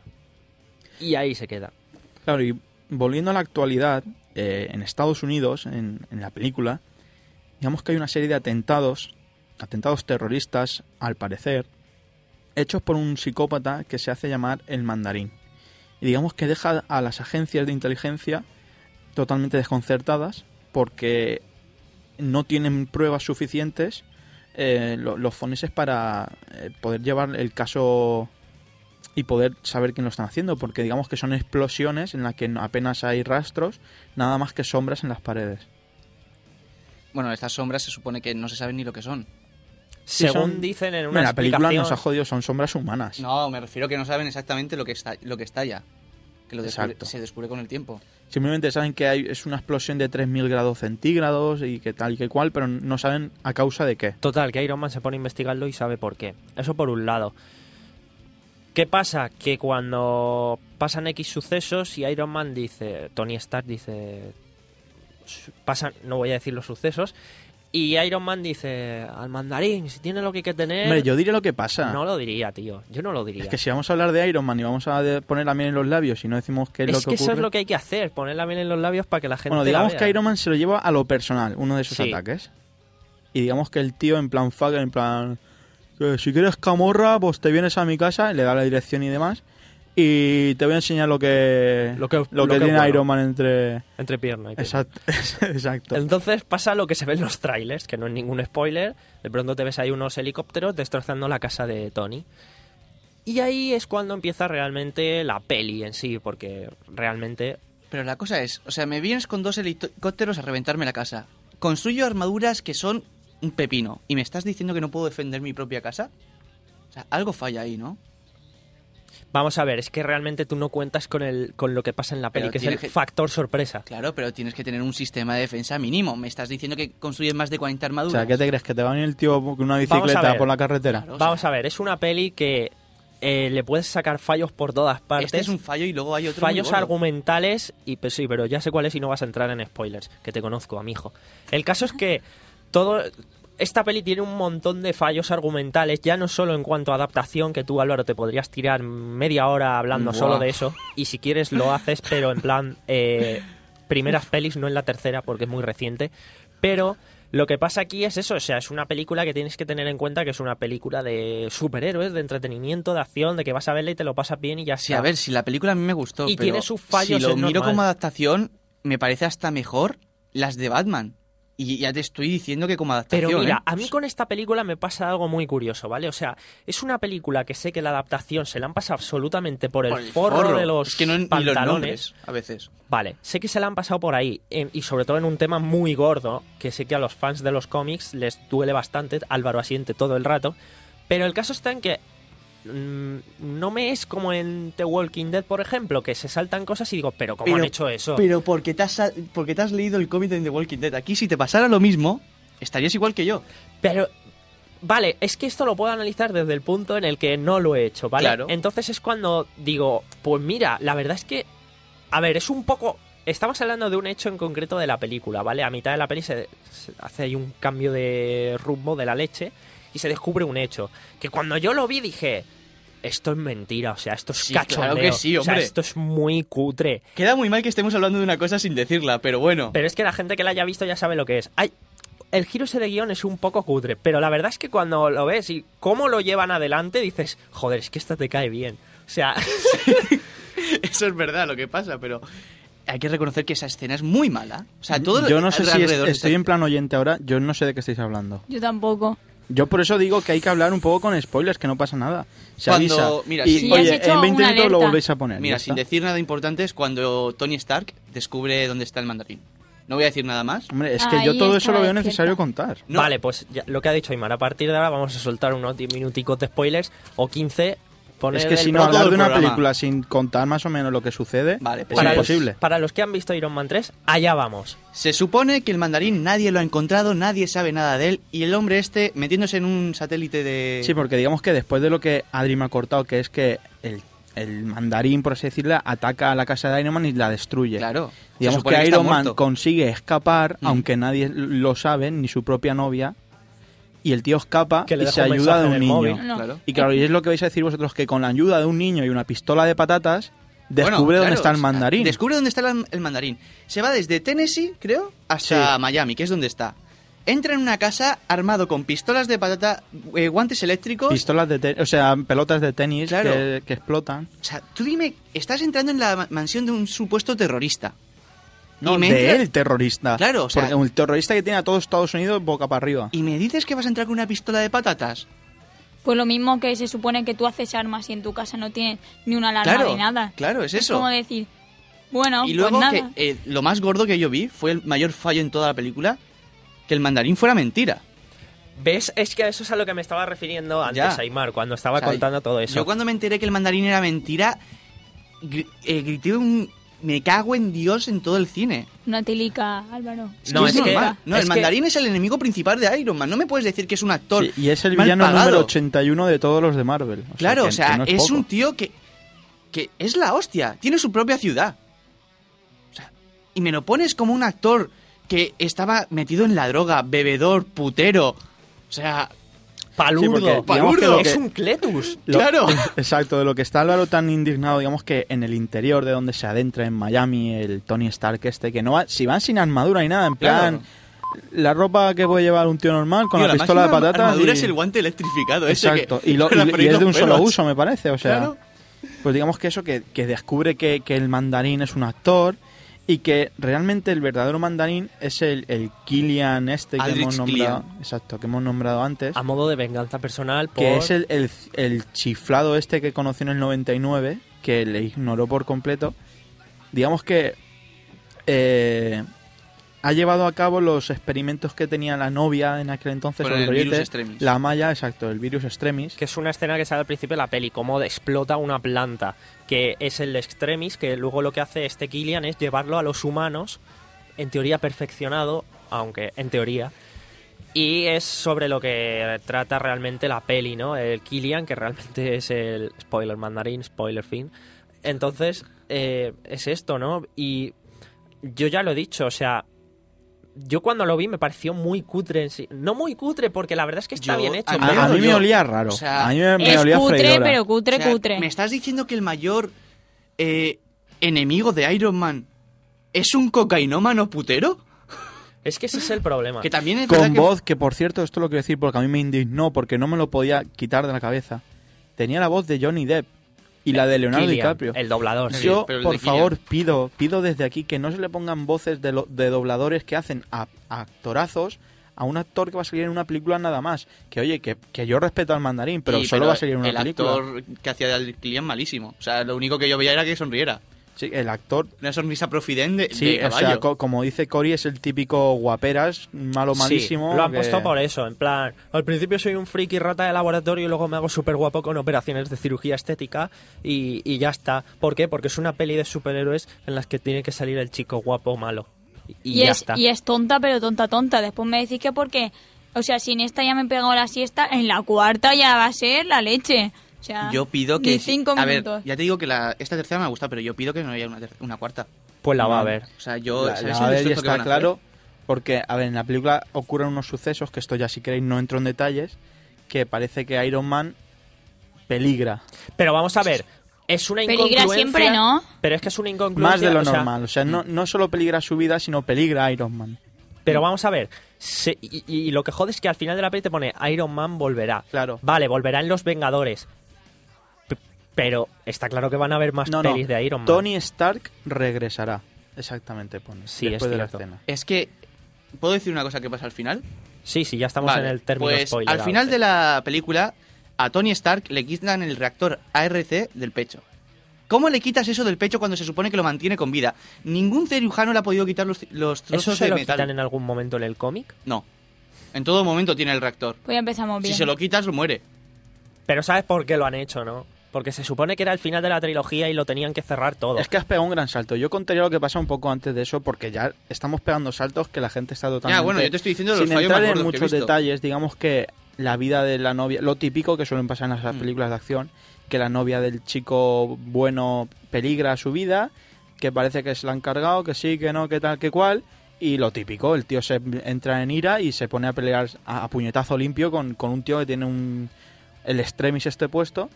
Y ahí se queda. Claro, y volviendo a la actualidad, eh, en Estados Unidos, en, en la película, digamos que hay una serie de atentados, atentados terroristas, al parecer, hechos por un psicópata que se hace llamar el Mandarín. Y digamos que deja a las agencias de inteligencia totalmente desconcertadas porque no tienen pruebas suficientes eh, lo- los foneses para eh, poder llevar el caso y poder saber quién lo están haciendo, porque digamos que son explosiones en las que no- apenas hay rastros, nada más que sombras en las paredes. Bueno, estas sombras se supone que no se sabe ni lo que son. Sí, Según son- dicen en una Hombre, la película explicación... nos ha jodido, son sombras humanas. No, me refiero que no saben exactamente lo que está, lo que estalla. Que lo descubre- Exacto. se descubre con el tiempo. Simplemente saben que hay, es una explosión de tres mil grados centígrados y que tal y que cual, pero no saben a causa de qué. Total, que Iron Man se pone a investigarlo y sabe por qué. Eso por un lado. ¿Qué pasa? Que cuando pasan X sucesos y Iron Man dice, Tony Stark dice, pasan, no voy a decir los sucesos, y Iron Man dice, al mandarín, si tiene lo que hay que tener... Hombre, yo diré lo que pasa. No lo diría, tío. Yo no lo diría. Es que si vamos a hablar de Iron Man y vamos a de- poner la miel en los labios y no decimos qué es, Es lo que, que eso ocurre... es lo que hay que hacer, ponerla bien en los labios para que la gente Bueno, la digamos vea. que Iron Man se lo lleva a lo personal, uno de esos Sí. ataques. Y digamos que el tío en plan fucker, en plan... "Eh, si quieres camorra, pues te vienes a mi casa", le da la dirección y demás. Y te voy a enseñar lo que... Lo que- lo lo que que tiene es bueno. Iron Man entre... Entre pierna y pierna. Exacto. Exacto. Entonces pasa lo que se ve en los trailers, que no es ningún spoiler. De pronto te ves ahí unos helicópteros destrozando la casa de Tony. Y ahí es cuando empieza realmente la peli en sí, porque realmente... Pero la cosa es, o sea, me vienes con dos helicópteros a reventarme la casa. Construyo armaduras que son un pepino. ¿Y me estás diciendo que no puedo defender mi propia casa? O sea, algo falla ahí, ¿no? Vamos a ver, es que realmente tú no cuentas con el con lo que pasa en la peli, Pero que es el tienes que- factor sorpresa. Claro, pero tienes que tener un sistema de defensa mínimo. Me estás diciendo que construyes más de cuarenta O armaduras. sea, ¿qué te crees? ¿Que te va a venir el tío con una Vamos a bicicleta ver. por la carretera? Claro. O Vamos sea- a ver, es una peli que eh, le puedes sacar fallos por todas partes. Este es un fallo y luego hay otro fallos muy gordo. argumentales y pues sí, pero ya sé cuál es y no vas a entrar en spoilers, que te conozco, amigo. El caso es que todo esta peli tiene un montón de fallos argumentales, ya no solo en cuanto a adaptación, que tú, Álvaro, te podrías tirar media hora hablando Buah. solo de eso, y si quieres lo haces, pero en plan eh, primeras pelis, no en la tercera porque es muy reciente, pero lo que pasa aquí es eso, o sea, es una película que tienes que tener en cuenta que es una película de superhéroes, de entretenimiento, de acción, de que vas a verla y te lo pasas bien y ya Sí, está. a ver, si la película a mí me gustó, Y pero tiene sus fallos, si lo es miro normal. como adaptación, me parece hasta mejor las de Batman. Y ya te estoy diciendo que como adaptación... Pero mira, ¿eh? a mí con esta película me pasa algo muy curioso, ¿vale? O sea, es una película que sé que la adaptación se la han pasado absolutamente por el, Por el forro, forro. de los Es que no ni los pantalones. nombres, a veces. Vale, sé que se la han pasado por ahí, en- y sobre todo en un tema muy gordo, que sé que a los fans de los cómics les duele bastante, Álvaro asiente todo el rato, pero el caso está en que mm, no me es como en The Walking Dead, por ejemplo, que se saltan cosas y digo, pero ¿cómo han hecho eso? Pero porque te, has, porque te has leído el cómic de The Walking Dead. Aquí, si te pasara lo mismo, estarías igual que yo. Pero, vale, es que esto lo puedo analizar desde el punto en el que no lo he hecho, ¿vale? Claro. Entonces es cuando digo, pues mira, la verdad es que, a ver, es un poco... Estamos hablando de un hecho en concreto de la película, ¿vale? A mitad de la peli se, se hace ahí un cambio de rumbo de la leche y se descubre un hecho. Que cuando yo lo vi dije, esto es mentira, o sea, esto es Sí, cachondeo. claro que sí, o sea, hombre. esto es muy cutre. Queda muy mal que estemos hablando de una cosa sin decirla, pero bueno. Pero es que la gente que la haya visto ya sabe lo que es. Hay, el giro ese de guión es un poco cutre, pero la verdad es que cuando lo ves y cómo lo llevan adelante, dices, joder, es que esta te cae bien. O sea, Eso es verdad lo que pasa, pero hay que reconocer que esa escena es muy mala. O sea, todo Yo no sé si es- alrededor de estoy esta- en plan oyente ahora, yo no sé de qué estáis hablando. Yo tampoco. Yo por eso digo que hay que hablar un poco con spoilers, que no pasa nada. Se Cuando- avisa. mira, y si- oye, has hecho en veinte una minutos lo alerta. volvéis a poner. Mira, ya sin está. decir nada importante, es cuando Tony Stark descubre dónde está el mandarín. No voy a decir nada más. Hombre, es que Ahí yo todo eso está lo veo despierta. necesario contar. No. vale, pues ya- lo que ha dicho Aymar, a partir de ahora vamos a soltar unos diez minuticos de spoilers o quince. Poner Es que el si no todo hablar el de una programa. película sin contar más o menos lo que sucede, Vale, es pues para imposible. Los, para los que han visto Iron Man tres, allá vamos. Se supone que el mandarín nadie lo ha encontrado, nadie sabe nada de él, y el hombre este metiéndose en un satélite de... Sí, porque digamos que después de lo que Adri me ha cortado, que es que el, el mandarín, por así decirlo, ataca a la casa de Iron Man y la destruye. Claro. Se Digamos supone que está Iron Man muerto. consigue escapar, Mm. aunque nadie lo sabe, ni su propia novia, y el tío escapa Que le y deja se un ayuda mensaje de un en el niño. móvil. No. Claro. Y claro, y es lo que vais a decir vosotros, que con la ayuda de un niño y una pistola de patatas, descubre Bueno, dónde claro, está el o sea, mandarín. Descubre dónde está el, el mandarín. Se va desde Tennessee, creo, hasta Sí. Miami, que es donde está. Entra en una casa armado con pistolas de patata, eh, guantes eléctricos. Pistolas de tenis, o sea, pelotas de tenis Claro. que, que explotan. O sea, tú dime, estás entrando en la ma- mansión de un supuesto terrorista. No, Y me de entra- él, terrorista. Claro, o sea- Porque un terrorista que tiene a todo Estados Unidos boca para arriba. ¿Y me dices que vas a entrar con una pistola de patatas? Pues lo mismo que se supone que tú haces armas y en tu casa no tienes ni una alarma Claro, de nada. claro, es eso. como decir, bueno, Y luego pues que nada. eh, lo más gordo que yo vi fue el mayor fallo en toda la película, que el mandarín fuera mentira. ¿Ves? Es que a eso es a lo que me estaba refiriendo antes, Ya. Aymar, cuando estaba O sea, contando todo eso. Yo cuando me enteré que el mandarín era mentira, gri- eh, grité un... Me cago en Dios en todo el cine. Una tilica, Álvaro. No, es es que- normal. No, es el que- mandarín es el enemigo principal de Iron Man. No me puedes decir que es un actor. Sí, y es el mal villano pagado. número ochenta y uno de todos los de Marvel. O Claro, que- o sea, que no es, poco. un tío que, que es la hostia. Tiene su propia ciudad. O sea, y me lo pones como un actor que estaba metido en la droga, bebedor, putero. O sea, Palurdo, Sí, porque digamos palurdo. que lo es que- un Cletus. Lo- claro. Exacto, de lo que está Álvaro tan indignado, digamos que en el interior de donde se adentra en Miami el Tony Stark este, que no va, si van sin armadura ni nada, en plan, la ropa que puede llevar un tío normal con Tío, la la pistola de máxima patatas. armadura y- es el guante electrificado ese Exacto, que- y, lo- para y- y freír es de un los solo pelos. uso, me parece, o sea, Claro. pues digamos que eso, que, que descubre que, que el mandarín es un actor y que realmente el verdadero mandarín es el, el Killian este que Aldrich hemos nombrado, Killian. exacto, que hemos nombrado antes. A modo de venganza personal por... Que es el, el, el chiflado este que conoció en el noventa y nueve, que le ignoró por completo. Digamos que eh, ha llevado a cabo los experimentos que tenía la novia en aquel entonces, Con sobre el rollete, virus extremis. la malla, exacto, el virus extremis. Que es una escena que sale al principio de la peli, cómo explota una planta, que es el extremis, que luego lo que hace este Killian es llevarlo a los humanos, en teoría perfeccionado, aunque en teoría, Y es sobre lo que trata realmente la peli, ¿no? El Killian, que realmente es el spoiler mandarín, spoiler fin. Entonces, eh, es esto, ¿no? Y yo ya lo he dicho, o sea, yo cuando lo vi me pareció muy cutre en sí. No muy cutre, porque la verdad es que está Yo- bien hecho. a mí pero- A, a mí me yo- olía raro. o sea, a mí me, me Es olía cutre, freidora. pero cutre, O sea, cutre. ¿me estás diciendo que el mayor eh, enemigo de Iron Man es un cocainómano putero? Es que ese es el problema. Que también es verdad Con que... voz, que por cierto, esto lo quiero decir porque a mí me indignó, porque no me lo podía quitar de la cabeza. Tenía la voz de Johnny Depp y la de Leonardo Killian, DiCaprio. el doblador. Sí, Yo, pero el por de Killian. favor, pido pido desde aquí que no se le pongan voces de, lo- de dobladores que hacen a, a actorazos a un actor que va a salir en una película nada más. Que oye, que, que yo respeto al mandarín, pero Sí, solo pero va a salir en una el película. actor que hacía de Killian malísimo. O sea, lo único que yo veía era que sonriera. Sí, el actor... Una sonrisa profiden de, Sí, de o caballo. sea, co- como dice Cory, es el típico guaperas, malo malísimo. Sí, lo han que- puesto por eso, en plan, al principio soy un friki rata de laboratorio y luego me hago súper guapo con operaciones de cirugía estética y, y ya está. ¿Por qué? Porque es una peli de superhéroes en las que tiene que salir el chico guapo malo. Y, y Y, ya es, está. y es tonta, pero tonta, tonta. Después me decís que porque, o sea, si en esta ya me he pegado la siesta, en la cuarta ya va a ser la leche. O sea, Yo pido que... ni cinco a ver, minutos. ya te digo que la, esta tercera me ha gustado, pero yo pido que no haya una, ter- una cuarta. Pues la va a No. ver. O sea, yo... La, ¿sabes la el de ella destrozo que está van a hacer? claro, porque, a ver, en la película ocurren unos sucesos, que esto ya si queréis no entro en detalles, que parece que Iron Man peligra. Pero vamos a ver, es una Peligra incongruencia... siempre, ¿no? Pero es que es una incongruencia... Más de lo o sea, normal, o sea, no, no solo peligra su vida, sino peligra Iron Man. Pero vamos a ver, se- y, y lo que jode es que al final de la peli te pone Iron Man volverá. Claro. Vale, volverá en Los Vengadores. P- Pero está claro que van a haber más No, no, pelis de Iron Man. Tony Stark regresará, exactamente pone, Sí, después es de la cierto. escena. Es que... ¿Puedo decir una cosa que pasa al final? Sí, sí, ya estamos Vale, en el término pues spoiler. al final de la película, a Tony Stark le quitan el reactor A R C del pecho. ¿Cómo le quitas eso del pecho cuando se supone que lo mantiene con vida? Ningún cirujano le ha podido quitar los, los trozos ¿Eso se de lo metal. quitan en algún momento en el cómic? No. En todo momento tiene el reactor. Pues ya empezamos bien. Si se lo quitas, lo muere. Pero ¿sabes por qué lo han hecho, no? Porque se supone que era el final de la trilogía y lo tenían que cerrar todo. Es que has pegado un gran salto. Yo contaría lo que pasa un poco antes de eso, porque ya estamos pegando saltos que la gente está totalmente... Ya, bueno, yo te estoy diciendo de los Sin fallos más entrar en gordos que he muchos visto. detalles, digamos que la vida de la novia... Lo típico que suelen pasar en esas Mm. películas de acción, que la novia del chico bueno peligra su vida, que parece que se la han cargado, que sí, que no, que tal, que cual... Y lo típico, el tío se entra en ira y se pone a pelear a, a puñetazo limpio con, con un tío que tiene un el extremis este puesto.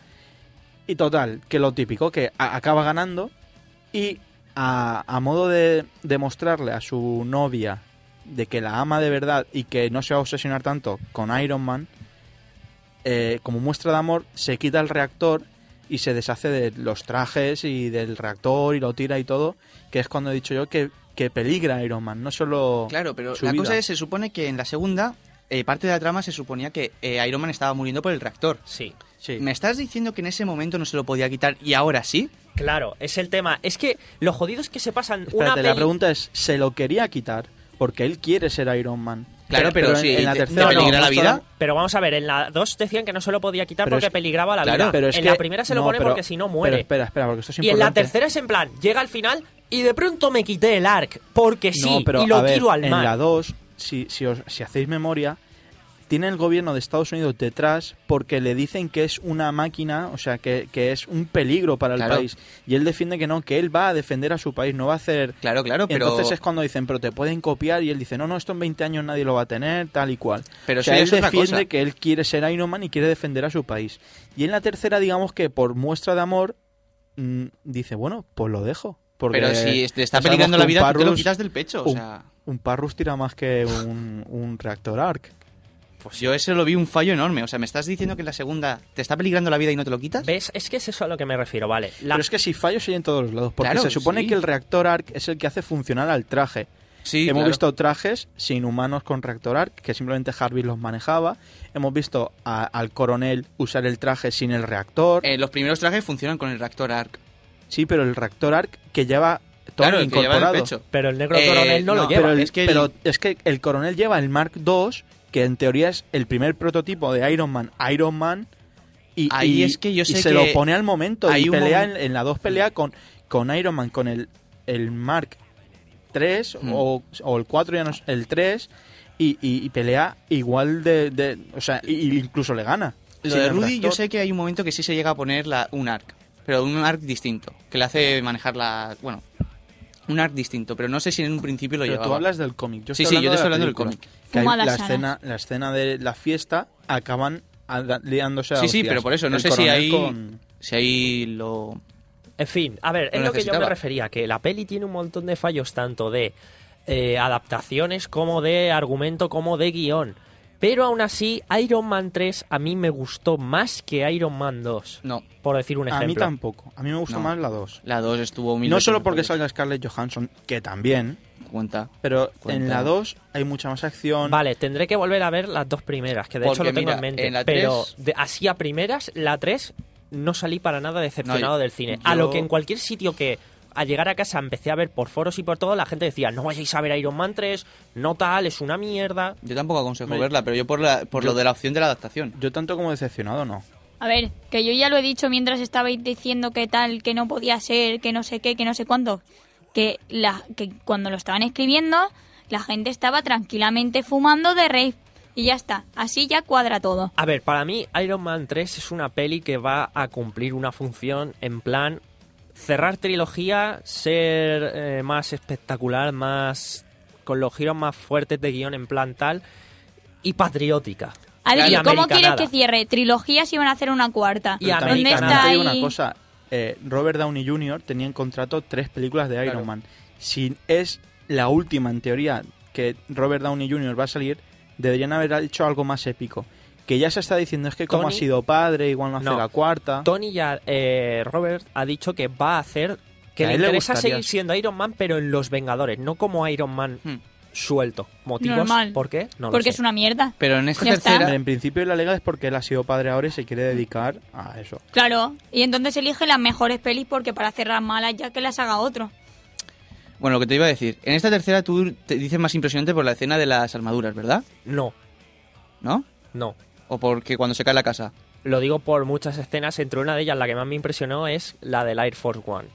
Y total, que lo típico, que a- acaba ganando y a, a modo de demostrarle a su novia de que la ama de verdad y que no se va a obsesionar tanto con Iron Man, eh, como muestra de amor, se quita el reactor y se deshace de los trajes y del reactor y lo tira y todo, que es cuando he dicho yo que, que peligra Iron Man, no solo Claro, pero su la vida. cosa es, se supone que en la segunda, eh, parte de la trama se suponía que eh, Iron Man estaba muriendo por el reactor. Sí. Sí. ¿Me estás diciendo que en ese momento no se lo podía quitar y ahora sí? Claro, es el tema. Es que lo jodido es que se pasan una Espérate, la peli... pregunta es, ¿se lo quería quitar? Porque él quiere ser Iron Man. Claro, pero, pero en- si en la te- tercera te no, peligra la justo vida... Pero vamos a ver, en la dos decían que no se lo podía quitar Pero porque es- peligraba la claro, vida. pero es en que- la primera se lo no, pone pero- porque si no Pero muere. espera, espera, porque esto es Y en la importante. tercera es en plan, llega al final y de pronto me quité el arc porque sí No, pero y lo a ver, tiro al en mar. la dos, si, si, os, si hacéis memoria, tiene el gobierno de Estados Unidos detrás porque le dicen que es una máquina, o sea, que, que es un peligro para el Claro. país. Y él defiende que no, que él va a defender a su país, no va a hacer... Claro, claro, Y pero... entonces es cuando dicen, pero te pueden copiar, y él dice, no, no, esto en veinte años nadie lo va a tener, tal y cual. Pero o sea, eso él es otra defiende cosa. que él quiere ser Iron Man y quiere defender a su país. Y en la tercera, digamos que por muestra de amor, mm, dice, bueno, pues lo dejo. Porque Pero si te está ya sabemos peligrando que la un vida, tú te lo Parrus- quitas del pecho, o un- sea... Un Parrus tira más que un, un reactor arc. Pues yo ese lo vi un fallo enorme. O sea, ¿me estás diciendo que en la segunda te está peligrando la vida y no te lo quitas? ¿Ves? Es que es eso a lo que me refiero, vale. La- Pero es que si fallos hay en todos los lados. Porque Claro, se supone sí. que el reactor arc es el que hace funcionar al traje. Sí, Hemos claro. visto trajes sin humanos con reactor arc, que simplemente Jarvis los manejaba. Hemos visto a- al coronel usar el traje sin el reactor. Eh, los primeros trajes funcionan con el reactor arc. Sí, pero el reactor arc que lleva todo Claro, el que lleva en el incorporado. pecho. Pero el negro Eh, coronel no, no, lo lleva. pero, el- es que el- pero es que el coronel lleva el Mark dos, que en teoría es el primer prototipo de Iron Man, Iron Man, y, Ahí y- es que yo y sé se que lo pone al momento hay y un pelea momen- en, en la dos pelea con, con Iron Man, con el, el Mark tres Mm. o, o el cuatro, ya no es- el tres, y, y, y pelea igual de, de... O sea, y, incluso le gana. Lo Sin de el Rudy, yo reactor. sé que hay un momento que sí se llega a poner la, un arc, pero un arc distinto, que le hace manejar la... Bueno, un arc distinto, pero no sé si en un principio lo Pero llevaba. tú hablas del cómic. Yo Sí, estoy sí, yo te estoy de la hablando del película. cómic. Que hay Fumada la sana. escena, la escena de la fiesta acaban a- liándose a Sí, sí, hostias. pero por eso, no El sé si coronel ahí, con- si ahí lo... En fin, a ver, Lo es lo que yo me necesitaba. refería, que la peli tiene un montón de fallos, tanto de eh, adaptaciones como de argumento, como de guión. Pero aún así, Iron Man tres a mí me gustó más que Iron Man dos, No, por decir un A ejemplo. mí tampoco. A mí me gusta No. más la dos. la dos estuvo mil No veces solo porque mejor. salga Scarlett Johansson, que también, Cuenta. pero Cuenta. en la dos hay mucha más acción. Vale, tendré que volver a ver las dos primeras, que de Porque hecho lo tengo mira, en mente. en la pero tres- de- así a primeras, la tres no salí para nada decepcionado No, yo- del cine. A yo- lo que en cualquier sitio que al llegar a casa empecé a ver por foros y por todo, la gente decía, no vayáis a ver Iron Man tres, no tal, es una mierda. Yo tampoco aconsejo Me- verla, pero yo por, la, por yo- lo de la opción de la adaptación. Yo tanto como decepcionado, no. A ver, que yo ya lo he dicho mientras estabais diciendo que tal, que no podía ser, que no sé qué, que no sé cuánto. Que, la, que cuando lo estaban escribiendo, la gente estaba tranquilamente fumando de rave. Y ya está, así ya cuadra todo. A ver, para mí Iron Man tres es una peli que va a cumplir una función en plan cerrar trilogía, ser eh, más espectacular, más con los giros más fuertes de guión en plan tal y patriótica. Adri, Y ¿cómo quieres americanada. que cierre? Trilogías iban a hacer una cuarta. Y Pero también- ¿Dónde también está te digo ahí? una cosa. eh, Robert Downey junior tenía en contrato tres películas de Iron Claro. Man. Si es la última, en teoría, que Robert Downey junior va a salir, deberían haber hecho algo más épico. Que ya se está diciendo es que como Tony- ha sido padre, igual no hace No. la cuarta. Tony ya, eh, Robert ha dicho que va a hacer que A le él le interesa gustaría. seguir siendo Iron Man, pero en Los Vengadores, no como Iron Man Hmm. suelto. ¿Motivos? Normal. ¿Por qué? No lo Porque sé. es una mierda. Pero en esta Ya está. tercera... En principio la liga es porque él ha sido padre ahora y se quiere dedicar a eso. Claro, y entonces elige las mejores pelis porque para cerrar malas ya que las haga otro. Bueno, lo que te iba a decir. En esta tercera tú te dices más impresionante por la escena de las armaduras, ¿verdad? No, ¿No? no. O porque cuando se cae la casa. Lo digo por muchas escenas, entre una de ellas la que más me impresionó es la del Air Force One.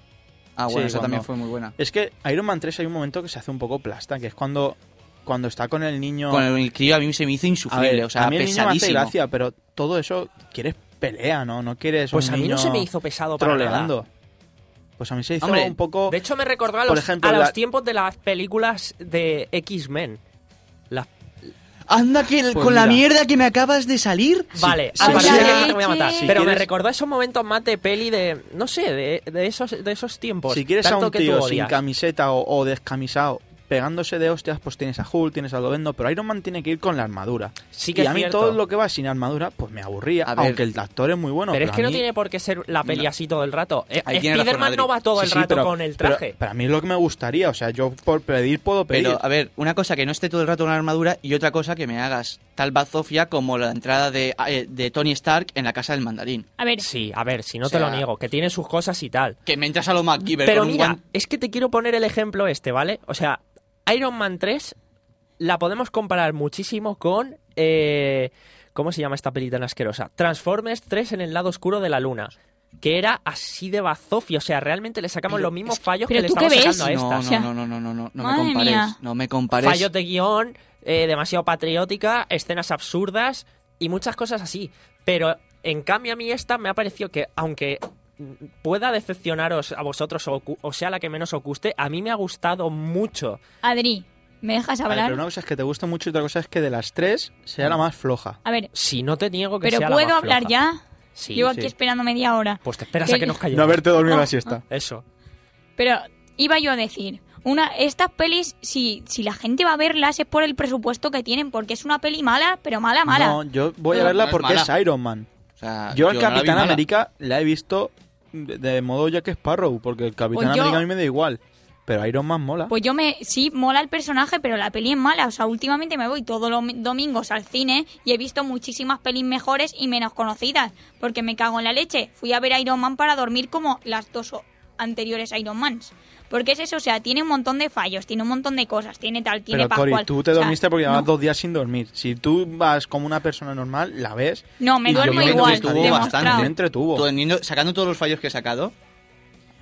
Ah, bueno, Sí, esa cuando- también fue muy buena. Es que Iron Man tres hay un momento que se hace un poco plasta, que es cuando, cuando está con el niño... Con el crío a mí se me hizo A insufrible, ver, o sea, a mí el niño me hace pesadísimo. gracia, pero todo eso quieres pelea, ¿no? No quieres Pues un a mí no niño se me hizo pesado para troleando. nada. Pues a mí se hizo Hombre, un poco... De hecho, me recordó a Por los, ejemplo, a la- los tiempos de las películas de X-Men. Las Anda, que el- Pues con la mira. mierda que me acabas de salir. Vale, sí, a sí, partir sí. de aquí te voy a matar. Si Pero me quieres- recordó esos momentos más de peli de, no sé, de, de esos de esos tiempos. Si quieres a tanto un que tú tío sin odias. camiseta o, o descamisado pegándose de hostias, pues tienes a Hulk, tienes a Lovendo, pero Iron Man tiene que ir con la armadura. Sí que y es a mí cierto. todo lo que va sin armadura, pues me aburría, A ver. aunque el actor es muy bueno. Pero es a que no mí- tiene por qué ser la peli No. así todo el rato. Eh, Ahí tienes razón, Spider-Man no Adri. va todo Sí, el sí, rato pero- con el pero- traje. Pero a mí es lo que me gustaría, o sea, yo por pedir puedo pedir. Pero, a ver, una cosa que no esté todo el rato en la armadura y otra cosa que me hagas tal bazofia como la entrada de, eh, de Tony Stark en la casa del mandarín. A ver, Sí, a ver, si no O te sea- lo niego, que tiene sus cosas y tal. Que me entras a lo MacGyver Pero con un mira, guan- es que te quiero poner el ejemplo este, ¿vale? O sea, Iron Man tres la podemos comparar muchísimo con... eh, ¿Cómo se llama esta peli tan asquerosa? Transformers tres en el lado oscuro de la luna. Que era así de bazofio. O sea, realmente le sacamos Pero los mismos es que- fallos que ¿pero le tú qué estamos ves? sacando a No, esta. no, O sea, no, no, no, no, no, no me madre compares. mía. No me compares. Fallos de guión, eh, demasiado patriótica, escenas absurdas y muchas cosas así. Pero en cambio a mí esta me ha parecido que, aunque pueda decepcionaros a vosotros o, cu- o sea la que menos os guste, a mí me ha gustado mucho. Adri, ¿me dejas A ver, hablar? pero una cosa es que te guste mucho y otra cosa es que de las tres sea la más floja. A ver, Si no te niego que pero sea la ¿puedo más hablar floja. ya? Sí, Llevo aquí sí. esperando media hora. Pues te esperas Que- a que nos callemos. No haberte dormido Oh, la siesta. Eso. Pero iba yo a decir, una estas pelis, si, si la gente va a verlas es por el presupuesto que tienen, porque es una peli mala, pero mala, mala. No, yo voy a No, verla no es porque mala. es Iron Man. O sea, Yo al no la vi Capitán mala. América la he visto de, de modo Jack Sparrow, porque el Capitán Pues yo- América a mí me da igual. Pero Iron Man mola. Pues yo me... Sí, mola el personaje, pero la peli es mala. O sea, últimamente me voy todos los domingos al cine y he visto muchísimas pelis mejores y menos conocidas. Porque me cago en la leche. Fui a ver Iron Man para dormir como las dos o- anteriores Iron Mans. Porque es eso, o sea, tiene un montón de fallos, tiene un montón de cosas, tiene tal, tiene Pero Cori, pascual. tú te O sea, dormiste porque llevabas no. dos días sin dormir. Si tú vas como una persona normal, la ves. No, me y yo duermo creo que igual, estuvo demostrado. bastante. Me entretuvo. Teniendo- sacando todos los fallos que he sacado,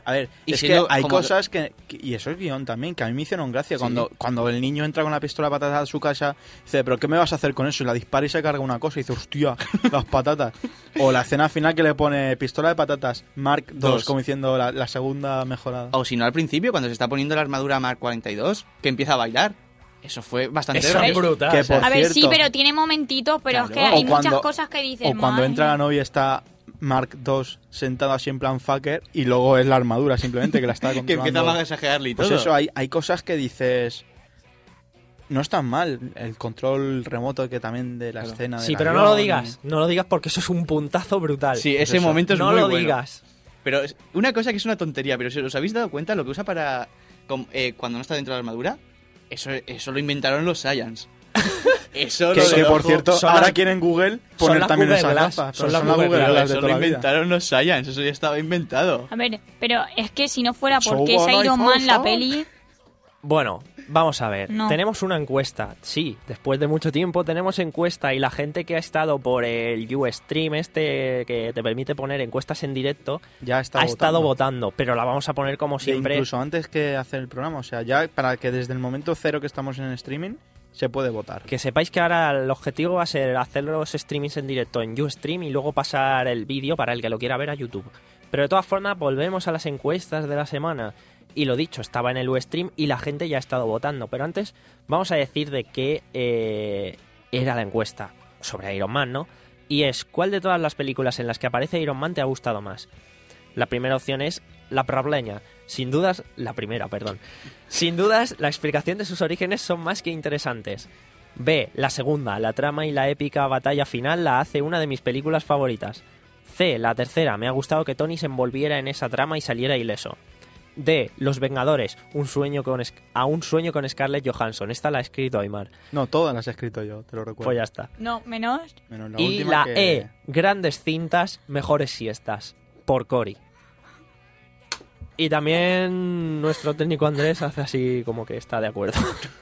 A ver, Y es si que no, hay como- cosas que, que- y eso es guión también, que a mí me hicieron gracia. Sí. Cuando, cuando el niño entra con la pistola de patatas a su casa, dice, ¿pero qué me vas a hacer con eso? Y la dispara y se carga una cosa y dice, hostia, las patatas. O la escena final que le pone pistola de patatas, Mark dos, Dos. como diciendo la, la segunda mejorada. O si no, al principio, cuando se está poniendo la armadura Mark cuarenta y dos, que empieza a bailar. Eso fue bastante Eso es gracioso. brutal. Que o sea, por A ver, sí, cierto. pero tiene momentitos, pero es que Claro. hay O muchas cuando- cosas que dices. O cuando "Madre entra la mía". novia está Mark dos sentado así en plan fucker y luego es la armadura simplemente que la está Que controlando. empieza a masajearle y Pues todo. eso, hay, hay cosas que dices... No es tan mal. El control remoto que también de la Claro. escena del Sí, pero no avión lo y- digas. No lo digas porque eso es un puntazo brutal. Sí, Pues ese eso. momento es no muy lo bueno. digas. Pero es una cosa que es una tontería, pero si os habéis dado cuenta, lo que usa para... com- eh, cuando no está dentro de la armadura, eso, eso lo inventaron los Saiyans. Eso Que, lo que, por dejo- cierto, son ahora las- quieren Google son poner las también Google esas Glass, gafas. son pero las son las Google Google Pero Glass de eso toda lo la vida. inventaron los Saiyans, eso ya estaba inventado. A ver, pero es que si no fuera So porque es what I Iron Man la found peli, Bueno, vamos a ver. No. Tenemos una encuesta. Sí, después de mucho tiempo tenemos encuesta y la gente que ha estado por el Ustream este que te permite poner encuestas en directo Ya está ha votando. estado votando, pero la vamos a poner como De siempre. incluso antes que hacer el programa. O sea, ya para que desde el momento cero que estamos en streaming se puede votar. Que sepáis que ahora el objetivo va a ser hacer los streamings en directo en Ustream y luego pasar el vídeo para el que lo quiera ver a YouTube. Pero de todas formas, volvemos a las encuestas de la semana. Y lo dicho, estaba en el Ustream y la gente ya ha estado votando. Pero antes vamos a decir de qué eh, era la encuesta sobre Iron Man, ¿no? Y es, ¿cuál de todas las películas en las que aparece Iron Man te ha gustado más? La primera opción es La Probleña. Sin dudas, la primera, perdón. Sin dudas, la explicación de sus orígenes son más que interesantes. B. La segunda, la trama y la épica batalla final la hace una de mis películas favoritas. C. La tercera, me ha gustado que Tony se envolviera en esa trama y saliera ileso. D. Los Vengadores, un sueño con es- a un sueño con Scarlett Johansson. Esta la ha escrito Aymar. No, todas las he escrito yo, te lo recuerdo. Pues ya está. no, menos. Menos la Y última la que- E. Grandes cintas, mejores siestas. Por Cory. Y también nuestro técnico Andrés hace así como que está de acuerdo.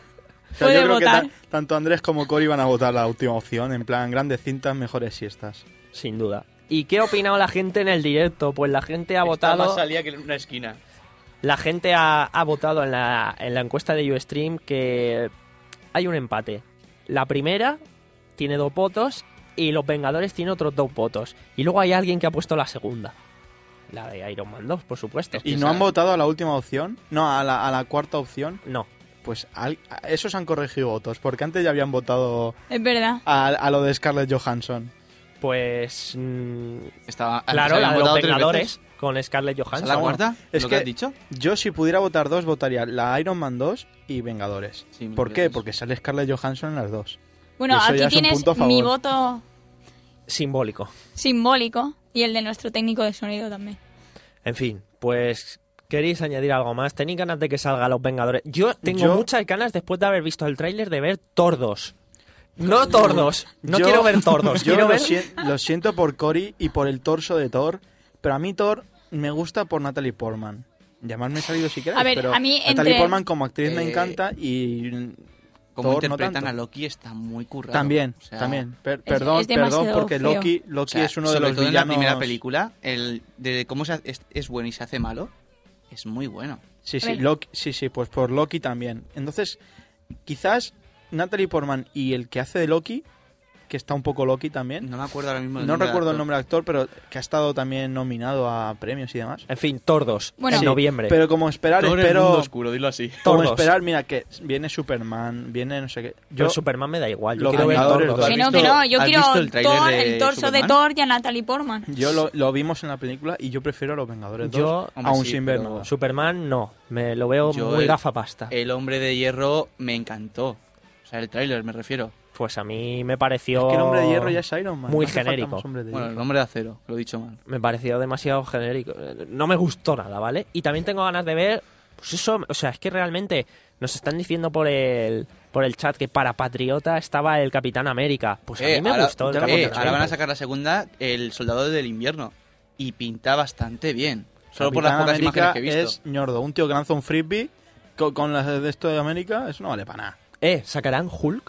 O sea, Puede yo creo votar. que ta- tanto Andrés como Cory van a votar la última opción, en plan grandes cintas, mejores siestas. Sin duda. ¿Y qué ha opinado la gente en el directo? Pues la gente ha Esta votado... más salía que en una esquina. La gente ha, ha votado en la, en la encuesta de Ustream que hay un empate. La primera tiene dos votos y Los Vengadores tiene otros dos votos. Y luego hay alguien que ha puesto la segunda. La de Iron Man dos, por supuesto. ¿Y Esa- no han votado a la última opción? No, a la, a la cuarta opción. No. Pues al- a- esos han corregido votos, porque antes ya habían votado Es verdad. a, a lo de Scarlett Johansson. Pues... mm, Estaba, antes claro, la habían de Los votado tres Vengadores veces. con Scarlett ¿Esa es Johansson. la bueno, cuarta? es ¿Lo que- que has dicho? Yo, si pudiera votar dos, votaría la Iron Man dos y Vengadores. Sí, mil ¿Por qué? veces. Porque sale Scarlett Johansson en las dos. Bueno, eso ya aquí es un tienes punto a favor. mi voto Simbólico. simbólico y el de nuestro técnico de sonido también. En fin, pues... ¿Queréis añadir algo más? ¿Tenéis ganas de que salga Los Vengadores? Yo tengo Yo- muchas ganas, después de haber visto el tráiler, de ver Tordos. No Tordos. No Yo- quiero ver Tordos. Yo quiero lo, ver... sien- lo siento por Cory y por el torso de Thor, pero a mí Thor me gusta por Natalie Portman. Llamadme salido si queréis, A ver, pero a mí Natalie entre- Portman como actriz me Eh, encanta y Como Thor no interpretan tanto. a Loki está muy currado. También, O sea, también. Per- perdón, es perdón, demasiado porque feo. Loki, o Loki sea, es uno de sobre los todo villanos. en la primera película, el de cómo se hace- es, es bueno y se hace malo, es muy bueno. Sí, A sí, ver. Loki, sí, sí, pues por Loki también. Entonces, quizás Natalie Portman y el que hace de Loki, que está un poco Loki también. No me acuerdo ahora mismo del No nombre del recuerdo el actor. nombre del actor, pero que ha estado también nominado a premios y demás. En fin, Tordos. Bueno. en Sí, noviembre. Pero como esperar, Thor, el espero. mundo oscuro, dilo así. Como Tordos. esperar, mira, que viene Superman, viene no sé qué. Yo Yo, Superman me da igual. Yo Los quiero ver Vengadores Tordos. dos. Que ¿Has no, visto- que no, yo has quiero visto el tráiler Thor, de el torso Superman? de Thor y a Natalie Portman. yo lo, lo vimos en la película y yo prefiero a los Vengadores Yo- dos, Hombre, aún sí, sin ver pero- nada. Superman no. Me lo veo Yo muy el- gafapasta. El hombre de hierro me encantó. O sea, el tráiler me refiero. Pues a mí me pareció... Es que el hombre de hierro ya es Iron Man. muy no hace falta genérico. más hombres de Bueno, hierro. el hombre de acero, lo he dicho mal. Me pareció demasiado genérico. No me gustó nada, ¿vale? Y también tengo ganas de ver... Pues eso, o sea, es que realmente nos están diciendo por el por el chat que para Patriota estaba el Capitán América. Pues a Eh, mí me ahora, gustó el ya lo Capitán eh, hemos ahora van a América. sacar la segunda, el soldado del invierno. Y pinta bastante bien. Solo por Capitán las pocas América imágenes que he visto. es ñordo. Un tío que lanza un frisbee con, con las de esto de América, eso no vale para nada. Eh, ¿sacarán Hulk?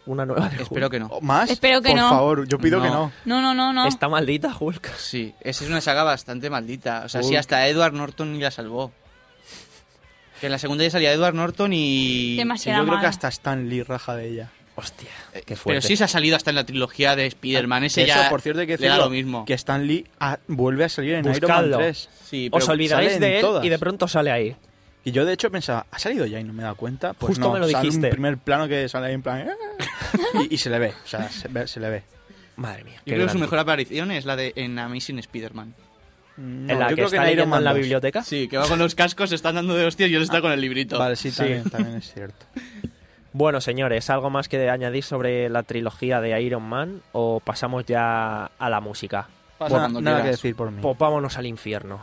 una nueva de Hulk. Espero que no. ¿Más? Espero que Por no. favor, yo pido No. que no. No, no, no, no. Está maldita Hulk. Sí, esa es una saga bastante maldita. O sea, Hulk. sí, hasta Edward Norton ni la salvó. Que en la segunda ya salía Edward Norton y... Demasiado Yo creo que mala. hasta Stan Lee raja de ella. Hostia, Eh, qué fuerte. Pero sí se ha salido hasta en la trilogía de Spider-Man. Ese Eso, ya por cierto, hay que le da decirlo, lo mismo. que Stan Lee ah, vuelve a salir en Iron Buscadlo. Man tres. Sí, Os pero olvidaréis sale de en él todas. y de pronto sale ahí. Y yo, de hecho, pensaba, ¿ha salido ya y no me he dado cuenta? Pues Justo no, me lo sale dijiste. un primer plano que sale ahí en plan... "Ah", y, y se le ve, o sea, se, ve- se le ve. Madre mía. Yo qué creo que su grande. mejor aparición es la de en Amazing Spider-Man. No, ¿En la yo que creo está en Iron leyendo Man en la dos. biblioteca? Sí, que va con los cascos, se están dando de hostias y él está con el librito. Vale, sí, Sí. también, también es cierto. Bueno, señores, ¿algo más que añadir sobre la trilogía de Iron Man o pasamos ya a la música? Pasa Nada, cuando nada que quieras. decir por mí. Pues vámonos al infierno.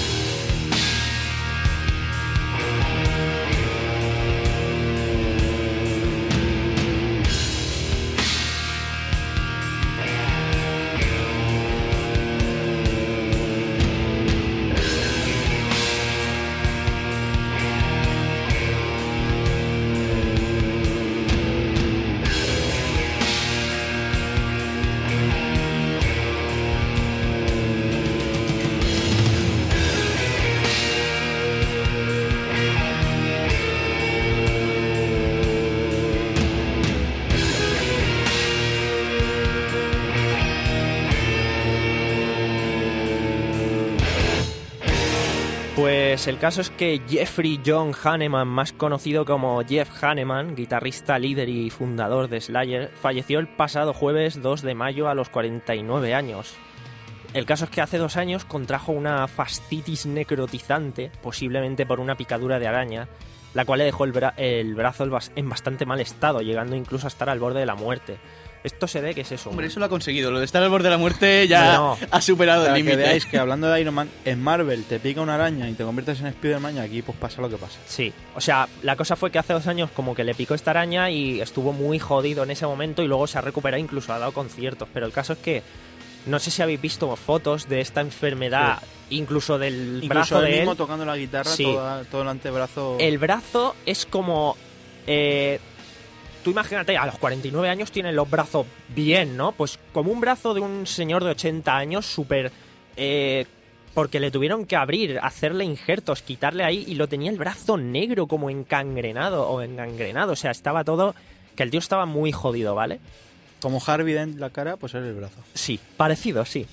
Pues el caso es que Jeffrey John Hanneman, más conocido como Jeff Hanneman, guitarrista, líder y fundador de Slayer, falleció el pasado jueves dos de mayo a los cuarenta y nueve años. El caso es que hace dos años contrajo una fascitis necrotizante, posiblemente por una picadura de araña, la cual le dejó el, bra- el brazo en bastante mal estado, llegando incluso a estar al borde de la muerte. Esto se ve que es eso. Hombre, eso lo ha conseguido. Lo de estar al borde de la muerte ya No. ha superado Para el que límite. veáis que hablando de Iron Man, en Marvel te pica una araña y te conviertes en Spider-Man y aquí pues pasa lo que pasa. Sí, o sea, la cosa fue que hace dos años como que le picó esta araña y estuvo muy jodido en ese momento y luego se ha recuperado, incluso ha dado conciertos, pero el caso es que no sé si habéis visto fotos de esta enfermedad, incluso del Incluso brazo él de mismo él. tocando la guitarra, Sí. toda- todo el antebrazo... El brazo es como... eh, tú imagínate, a los cuarenta y nueve años tienen los brazos bien, ¿no? Pues como un brazo de un señor de ochenta años, súper... Eh, porque le tuvieron que abrir, hacerle injertos, quitarle ahí y lo tenía el brazo negro como encangrenado o engangrenado. O sea, estaba todo... Que el tío estaba muy jodido, ¿vale? Como Harvey Dent la cara, pues él el brazo. Sí, parecido, sí.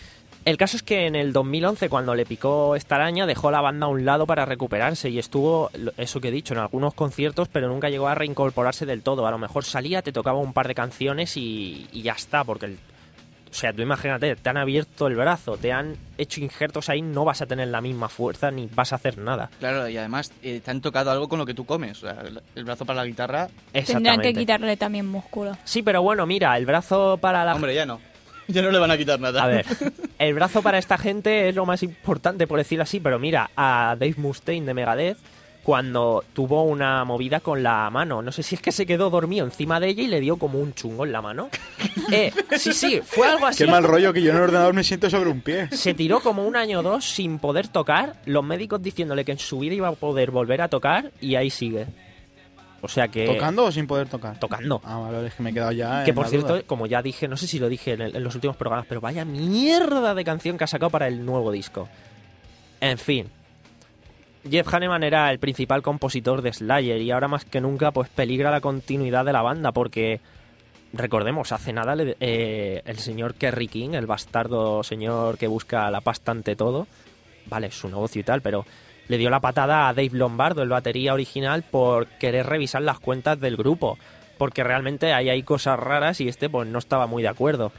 El caso es que en el dos mil once, cuando le picó esta araña, dejó la banda a un lado para recuperarse y estuvo, lo- eso que he dicho, en algunos conciertos, pero nunca llegó a reincorporarse del todo. A lo mejor salía, te tocaba un par de canciones y, y ya está, porque, el- o sea, tú imagínate, te han abierto el brazo, te han hecho injertos ahí, no vas a tener la misma fuerza ni vas a hacer nada. Claro, y además eh, te han tocado algo con lo que tú comes. O sea, el, el brazo para la guitarra... Tendrán que Exactamente. quitarle también músculo. Sí, pero bueno, mira, el brazo para la... Hombre, ya no. Ya no le van a quitar nada. A ver, el brazo para esta gente es lo más importante, por decirlo así, pero mira, a Dave Mustaine de Megadeth, cuando tuvo una movida con la mano, no sé si es que se quedó dormido encima de ella y le dio como un chungo en la mano. Eh, sí, sí, fue algo así. Qué mal rollo que yo en el ordenador me siento sobre un pie. Se tiró como un año o dos sin poder tocar, los médicos diciéndole que en su vida iba a poder volver a tocar y ahí sigue. O sea que... ¿Tocando o sin poder tocar? Tocando. Ah, vale, es que me he quedado ya Que en por la cierto, duda. como ya dije, no sé si lo dije en, el- en los últimos programas, pero vaya mierda de canción que ha sacado para el nuevo disco. En fin. Jeff Hanneman era el principal compositor de Slayer y ahora más que nunca pues peligra la continuidad de la banda porque, recordemos, hace nada le- eh, el señor Kerry King, el bastardo señor que busca la pasta ante todo, vale, es su negocio y tal, pero le dio la patada a Dave Lombardo, el batería original, por querer revisar las cuentas del grupo, porque realmente ahí hay cosas raras y este pues no estaba muy de acuerdo.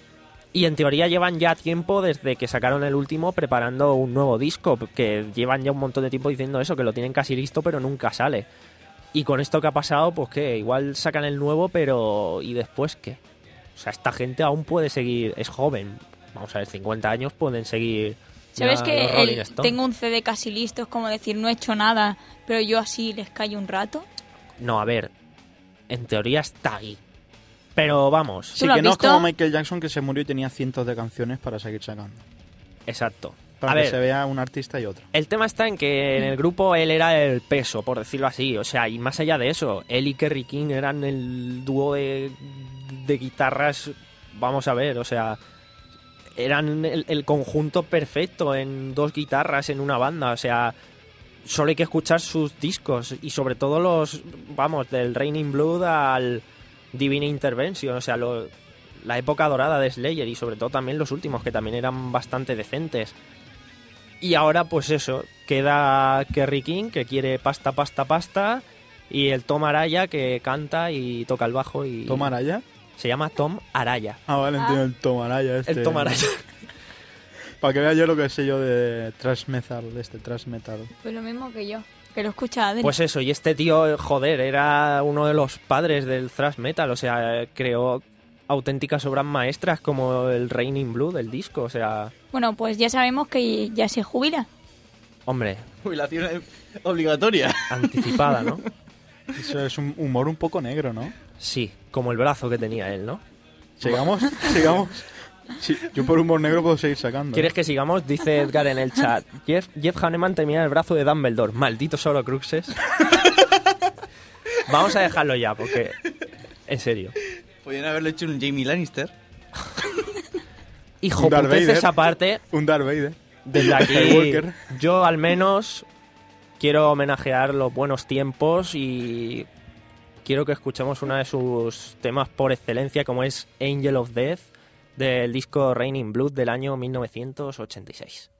Y en teoría llevan ya tiempo desde que sacaron el último preparando un nuevo disco, que llevan ya un montón de tiempo diciendo eso, que lo tienen casi listo pero nunca sale. Y con esto que ha pasado, pues que igual sacan el nuevo, pero ¿y después qué? O sea, esta gente aún puede seguir, es joven, vamos a ver, cincuenta años pueden seguir. ¿Sabes ya que los Rolling el- Stones. tengo un C D casi listo? Es como decir, no he hecho nada, pero yo así les callo un rato. No, a ver, en teoría está ahí. Pero vamos, ¿Tú Sí, lo que has no es visto? como Michael Jackson que se murió y tenía cientos de canciones para seguir sacando. exacto. para A que ver. se vea un artista y otro. El tema está en que en el grupo él era el peso, por decirlo así. O sea, y más allá de eso, él y Kerry King eran el dúo de, de guitarras. Vamos a ver, o sea, eran el, el conjunto perfecto en dos guitarras en una banda. O sea, solo hay que escuchar sus discos y sobre todo los, vamos, del Raining Blood al Divine Intervention. O sea, lo, la época dorada de Slayer y sobre todo también los últimos, que también eran bastante decentes. Y ahora, pues eso, queda Kerry King, que quiere pasta, pasta, pasta, y el Tom Araya, que canta y toca el bajo. Y ¿Tom Araya? Se llama Tom Araya. Ah, vale, entiendo, el Tom Araya este. El Tom Araya. Para que vea yo lo que sé yo de thrash metal, de este thrash metal. Pues lo mismo que yo, que lo escucha Adri. Pues eso, y este tío, joder, era uno de los padres del thrash metal, o sea, creó auténticas obras maestras como el Raining Blood, el disco, o sea... Bueno, pues ya sabemos que ya se jubila. Hombre, Jubilación obligatoria. anticipada, ¿no? Eso es un humor un poco negro, ¿no? Sí, como el brazo que tenía él, ¿no? Sigamos, sigamos. Sí, yo por humor negro puedo seguir sacando. ¿Quieres que sigamos? Dice Edgar en el chat. Jeff, Jeff Hanneman termina el brazo de Dumbledore. Malditos Horcruxes. Vamos a dejarlo ya, porque... En serio. Podrían haberlo hecho un Jamie Lannister. Hijo Un Darth puteces Vader. aparte, Un Darth Vader. desde aquí Skywalker. yo al menos quiero homenajear los buenos tiempos y quiero que escuchemos uno de sus temas por excelencia, como es Angel of Death, del disco Raining Blood del año mil novecientos ochenta y seis.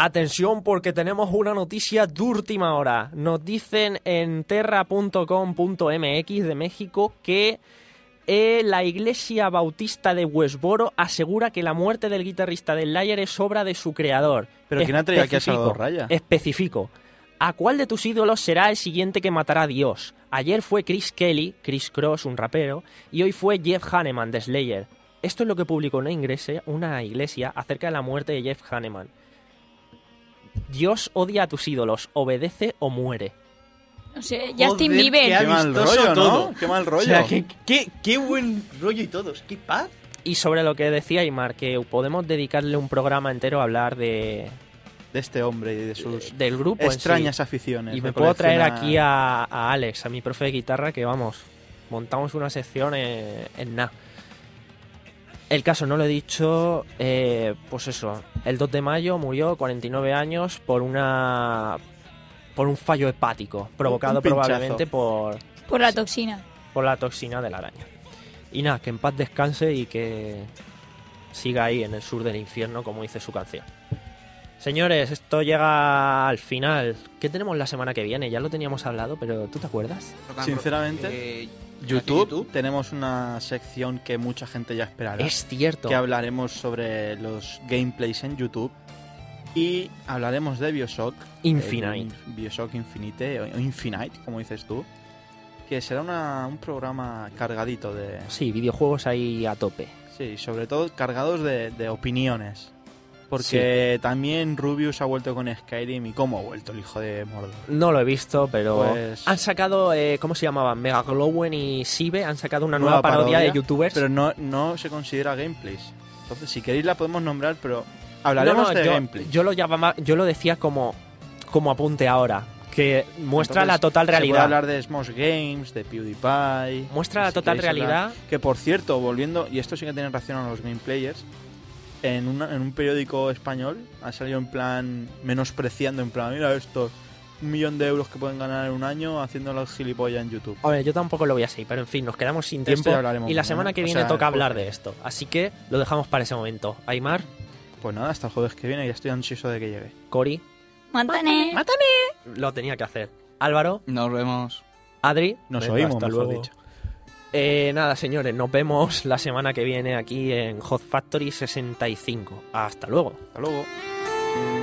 Atención porque tenemos una noticia de última hora. Nos dicen en terra punto com punto m x de México que eh, la Iglesia Bautista de Westboro asegura que la muerte del guitarrista de Slayer es obra de su creador. ¿Pero quién ha traído aquí a Especifico, Salvador Raya? Especifico. ¿A cuál de tus ídolos será el siguiente que matará a Dios? Ayer fue Chris Kelly, Chris Cross, un rapero, y hoy fue Jeff Hanneman de Slayer. Esto es lo que publicó una iglesia, una iglesia acerca de la muerte de Jeff Hanneman. Dios odia a tus ídolos, obedece o muere. No sé, Justin Joder, Bieber. Qué mal amistoso rollo, todo. ¿no? Qué mal rollo. O sea, qué, qué, qué buen rollo y todos. Qué paz. Y sobre lo que decía Aymar, que podemos dedicarle un programa entero a hablar de, De este hombre y de sus del grupo en sí. extrañas aficiones. Y de me puedo traer coleccionar- aquí a, a Alex, a mi profe de guitarra, que vamos, montamos una sección en, en nada. El caso, no lo he dicho, eh, pues eso, el dos de mayo murió, cuarenta y nueve años, por una por un fallo hepático, provocado Un pinchazo. probablemente por, Por la toxina. por la toxina de la araña. Y nada, que en paz descanse y que siga ahí en el sur del infierno, como dice su canción. Señores, esto llega al final. ¿Qué tenemos la semana que viene? Ya lo teníamos hablado, pero ¿tú te acuerdas? Sinceramente, Eh, YouTube, YouTube. tenemos una sección que mucha gente ya esperará. Es cierto. Que hablaremos sobre los gameplays en YouTube. Y hablaremos de Bioshock. Infinite. eh, Bioshock Infinite, o Infinite, como dices tú. Que será una- un programa cargadito de... Sí, videojuegos ahí a tope. Sí, sobre todo cargados de, de opiniones. Porque también Rubius ha vuelto con Skyrim. ¿Y cómo ha vuelto el hijo de Mordor? No lo he visto, pero Pues- han sacado, eh, ¿cómo se llamaban? Megaglowen y Sibe han sacado una nueva, Nueva parodia, parodia, de youtubers. Pero no, no se considera gameplays. Entonces, si queréis la podemos nombrar, pero hablaremos No, no, de yo, gameplay. yo lo llamaba, yo lo decía como, como apunte ahora, que muestra Entonces, la total Se puede realidad. hablar de Smosh Games, de PewDiePie. Muestra la si total queréis hablar- realidad. Que por cierto, volviendo, y esto sí que tiene relación a los gameplayers, en, una- en un periódico español ha salido en plan menospreciando, en plan, mira esto, un millón de euros que pueden ganar en un año haciendo los gilipollas en YouTube. Hombre, yo tampoco lo voy así, pero en fin, nos quedamos sin Esto tiempo. ya hablaremos Y la mañana. semana que O viene sea, toca el hablar jueves. de esto. Así que lo dejamos para ese momento. Aymar, Pues nada, hasta el jueves que viene, ya estoy ansioso de que llegue. Cori, Mátane. lo tenía que hacer. Álvaro, Nos vemos. Adri, Nos venga, oímos, hasta mejor luego. dicho. Eh, nada, señores, nos vemos la semana que viene aquí en Hot Factory sesenta y cinco. Hasta luego. Hasta luego.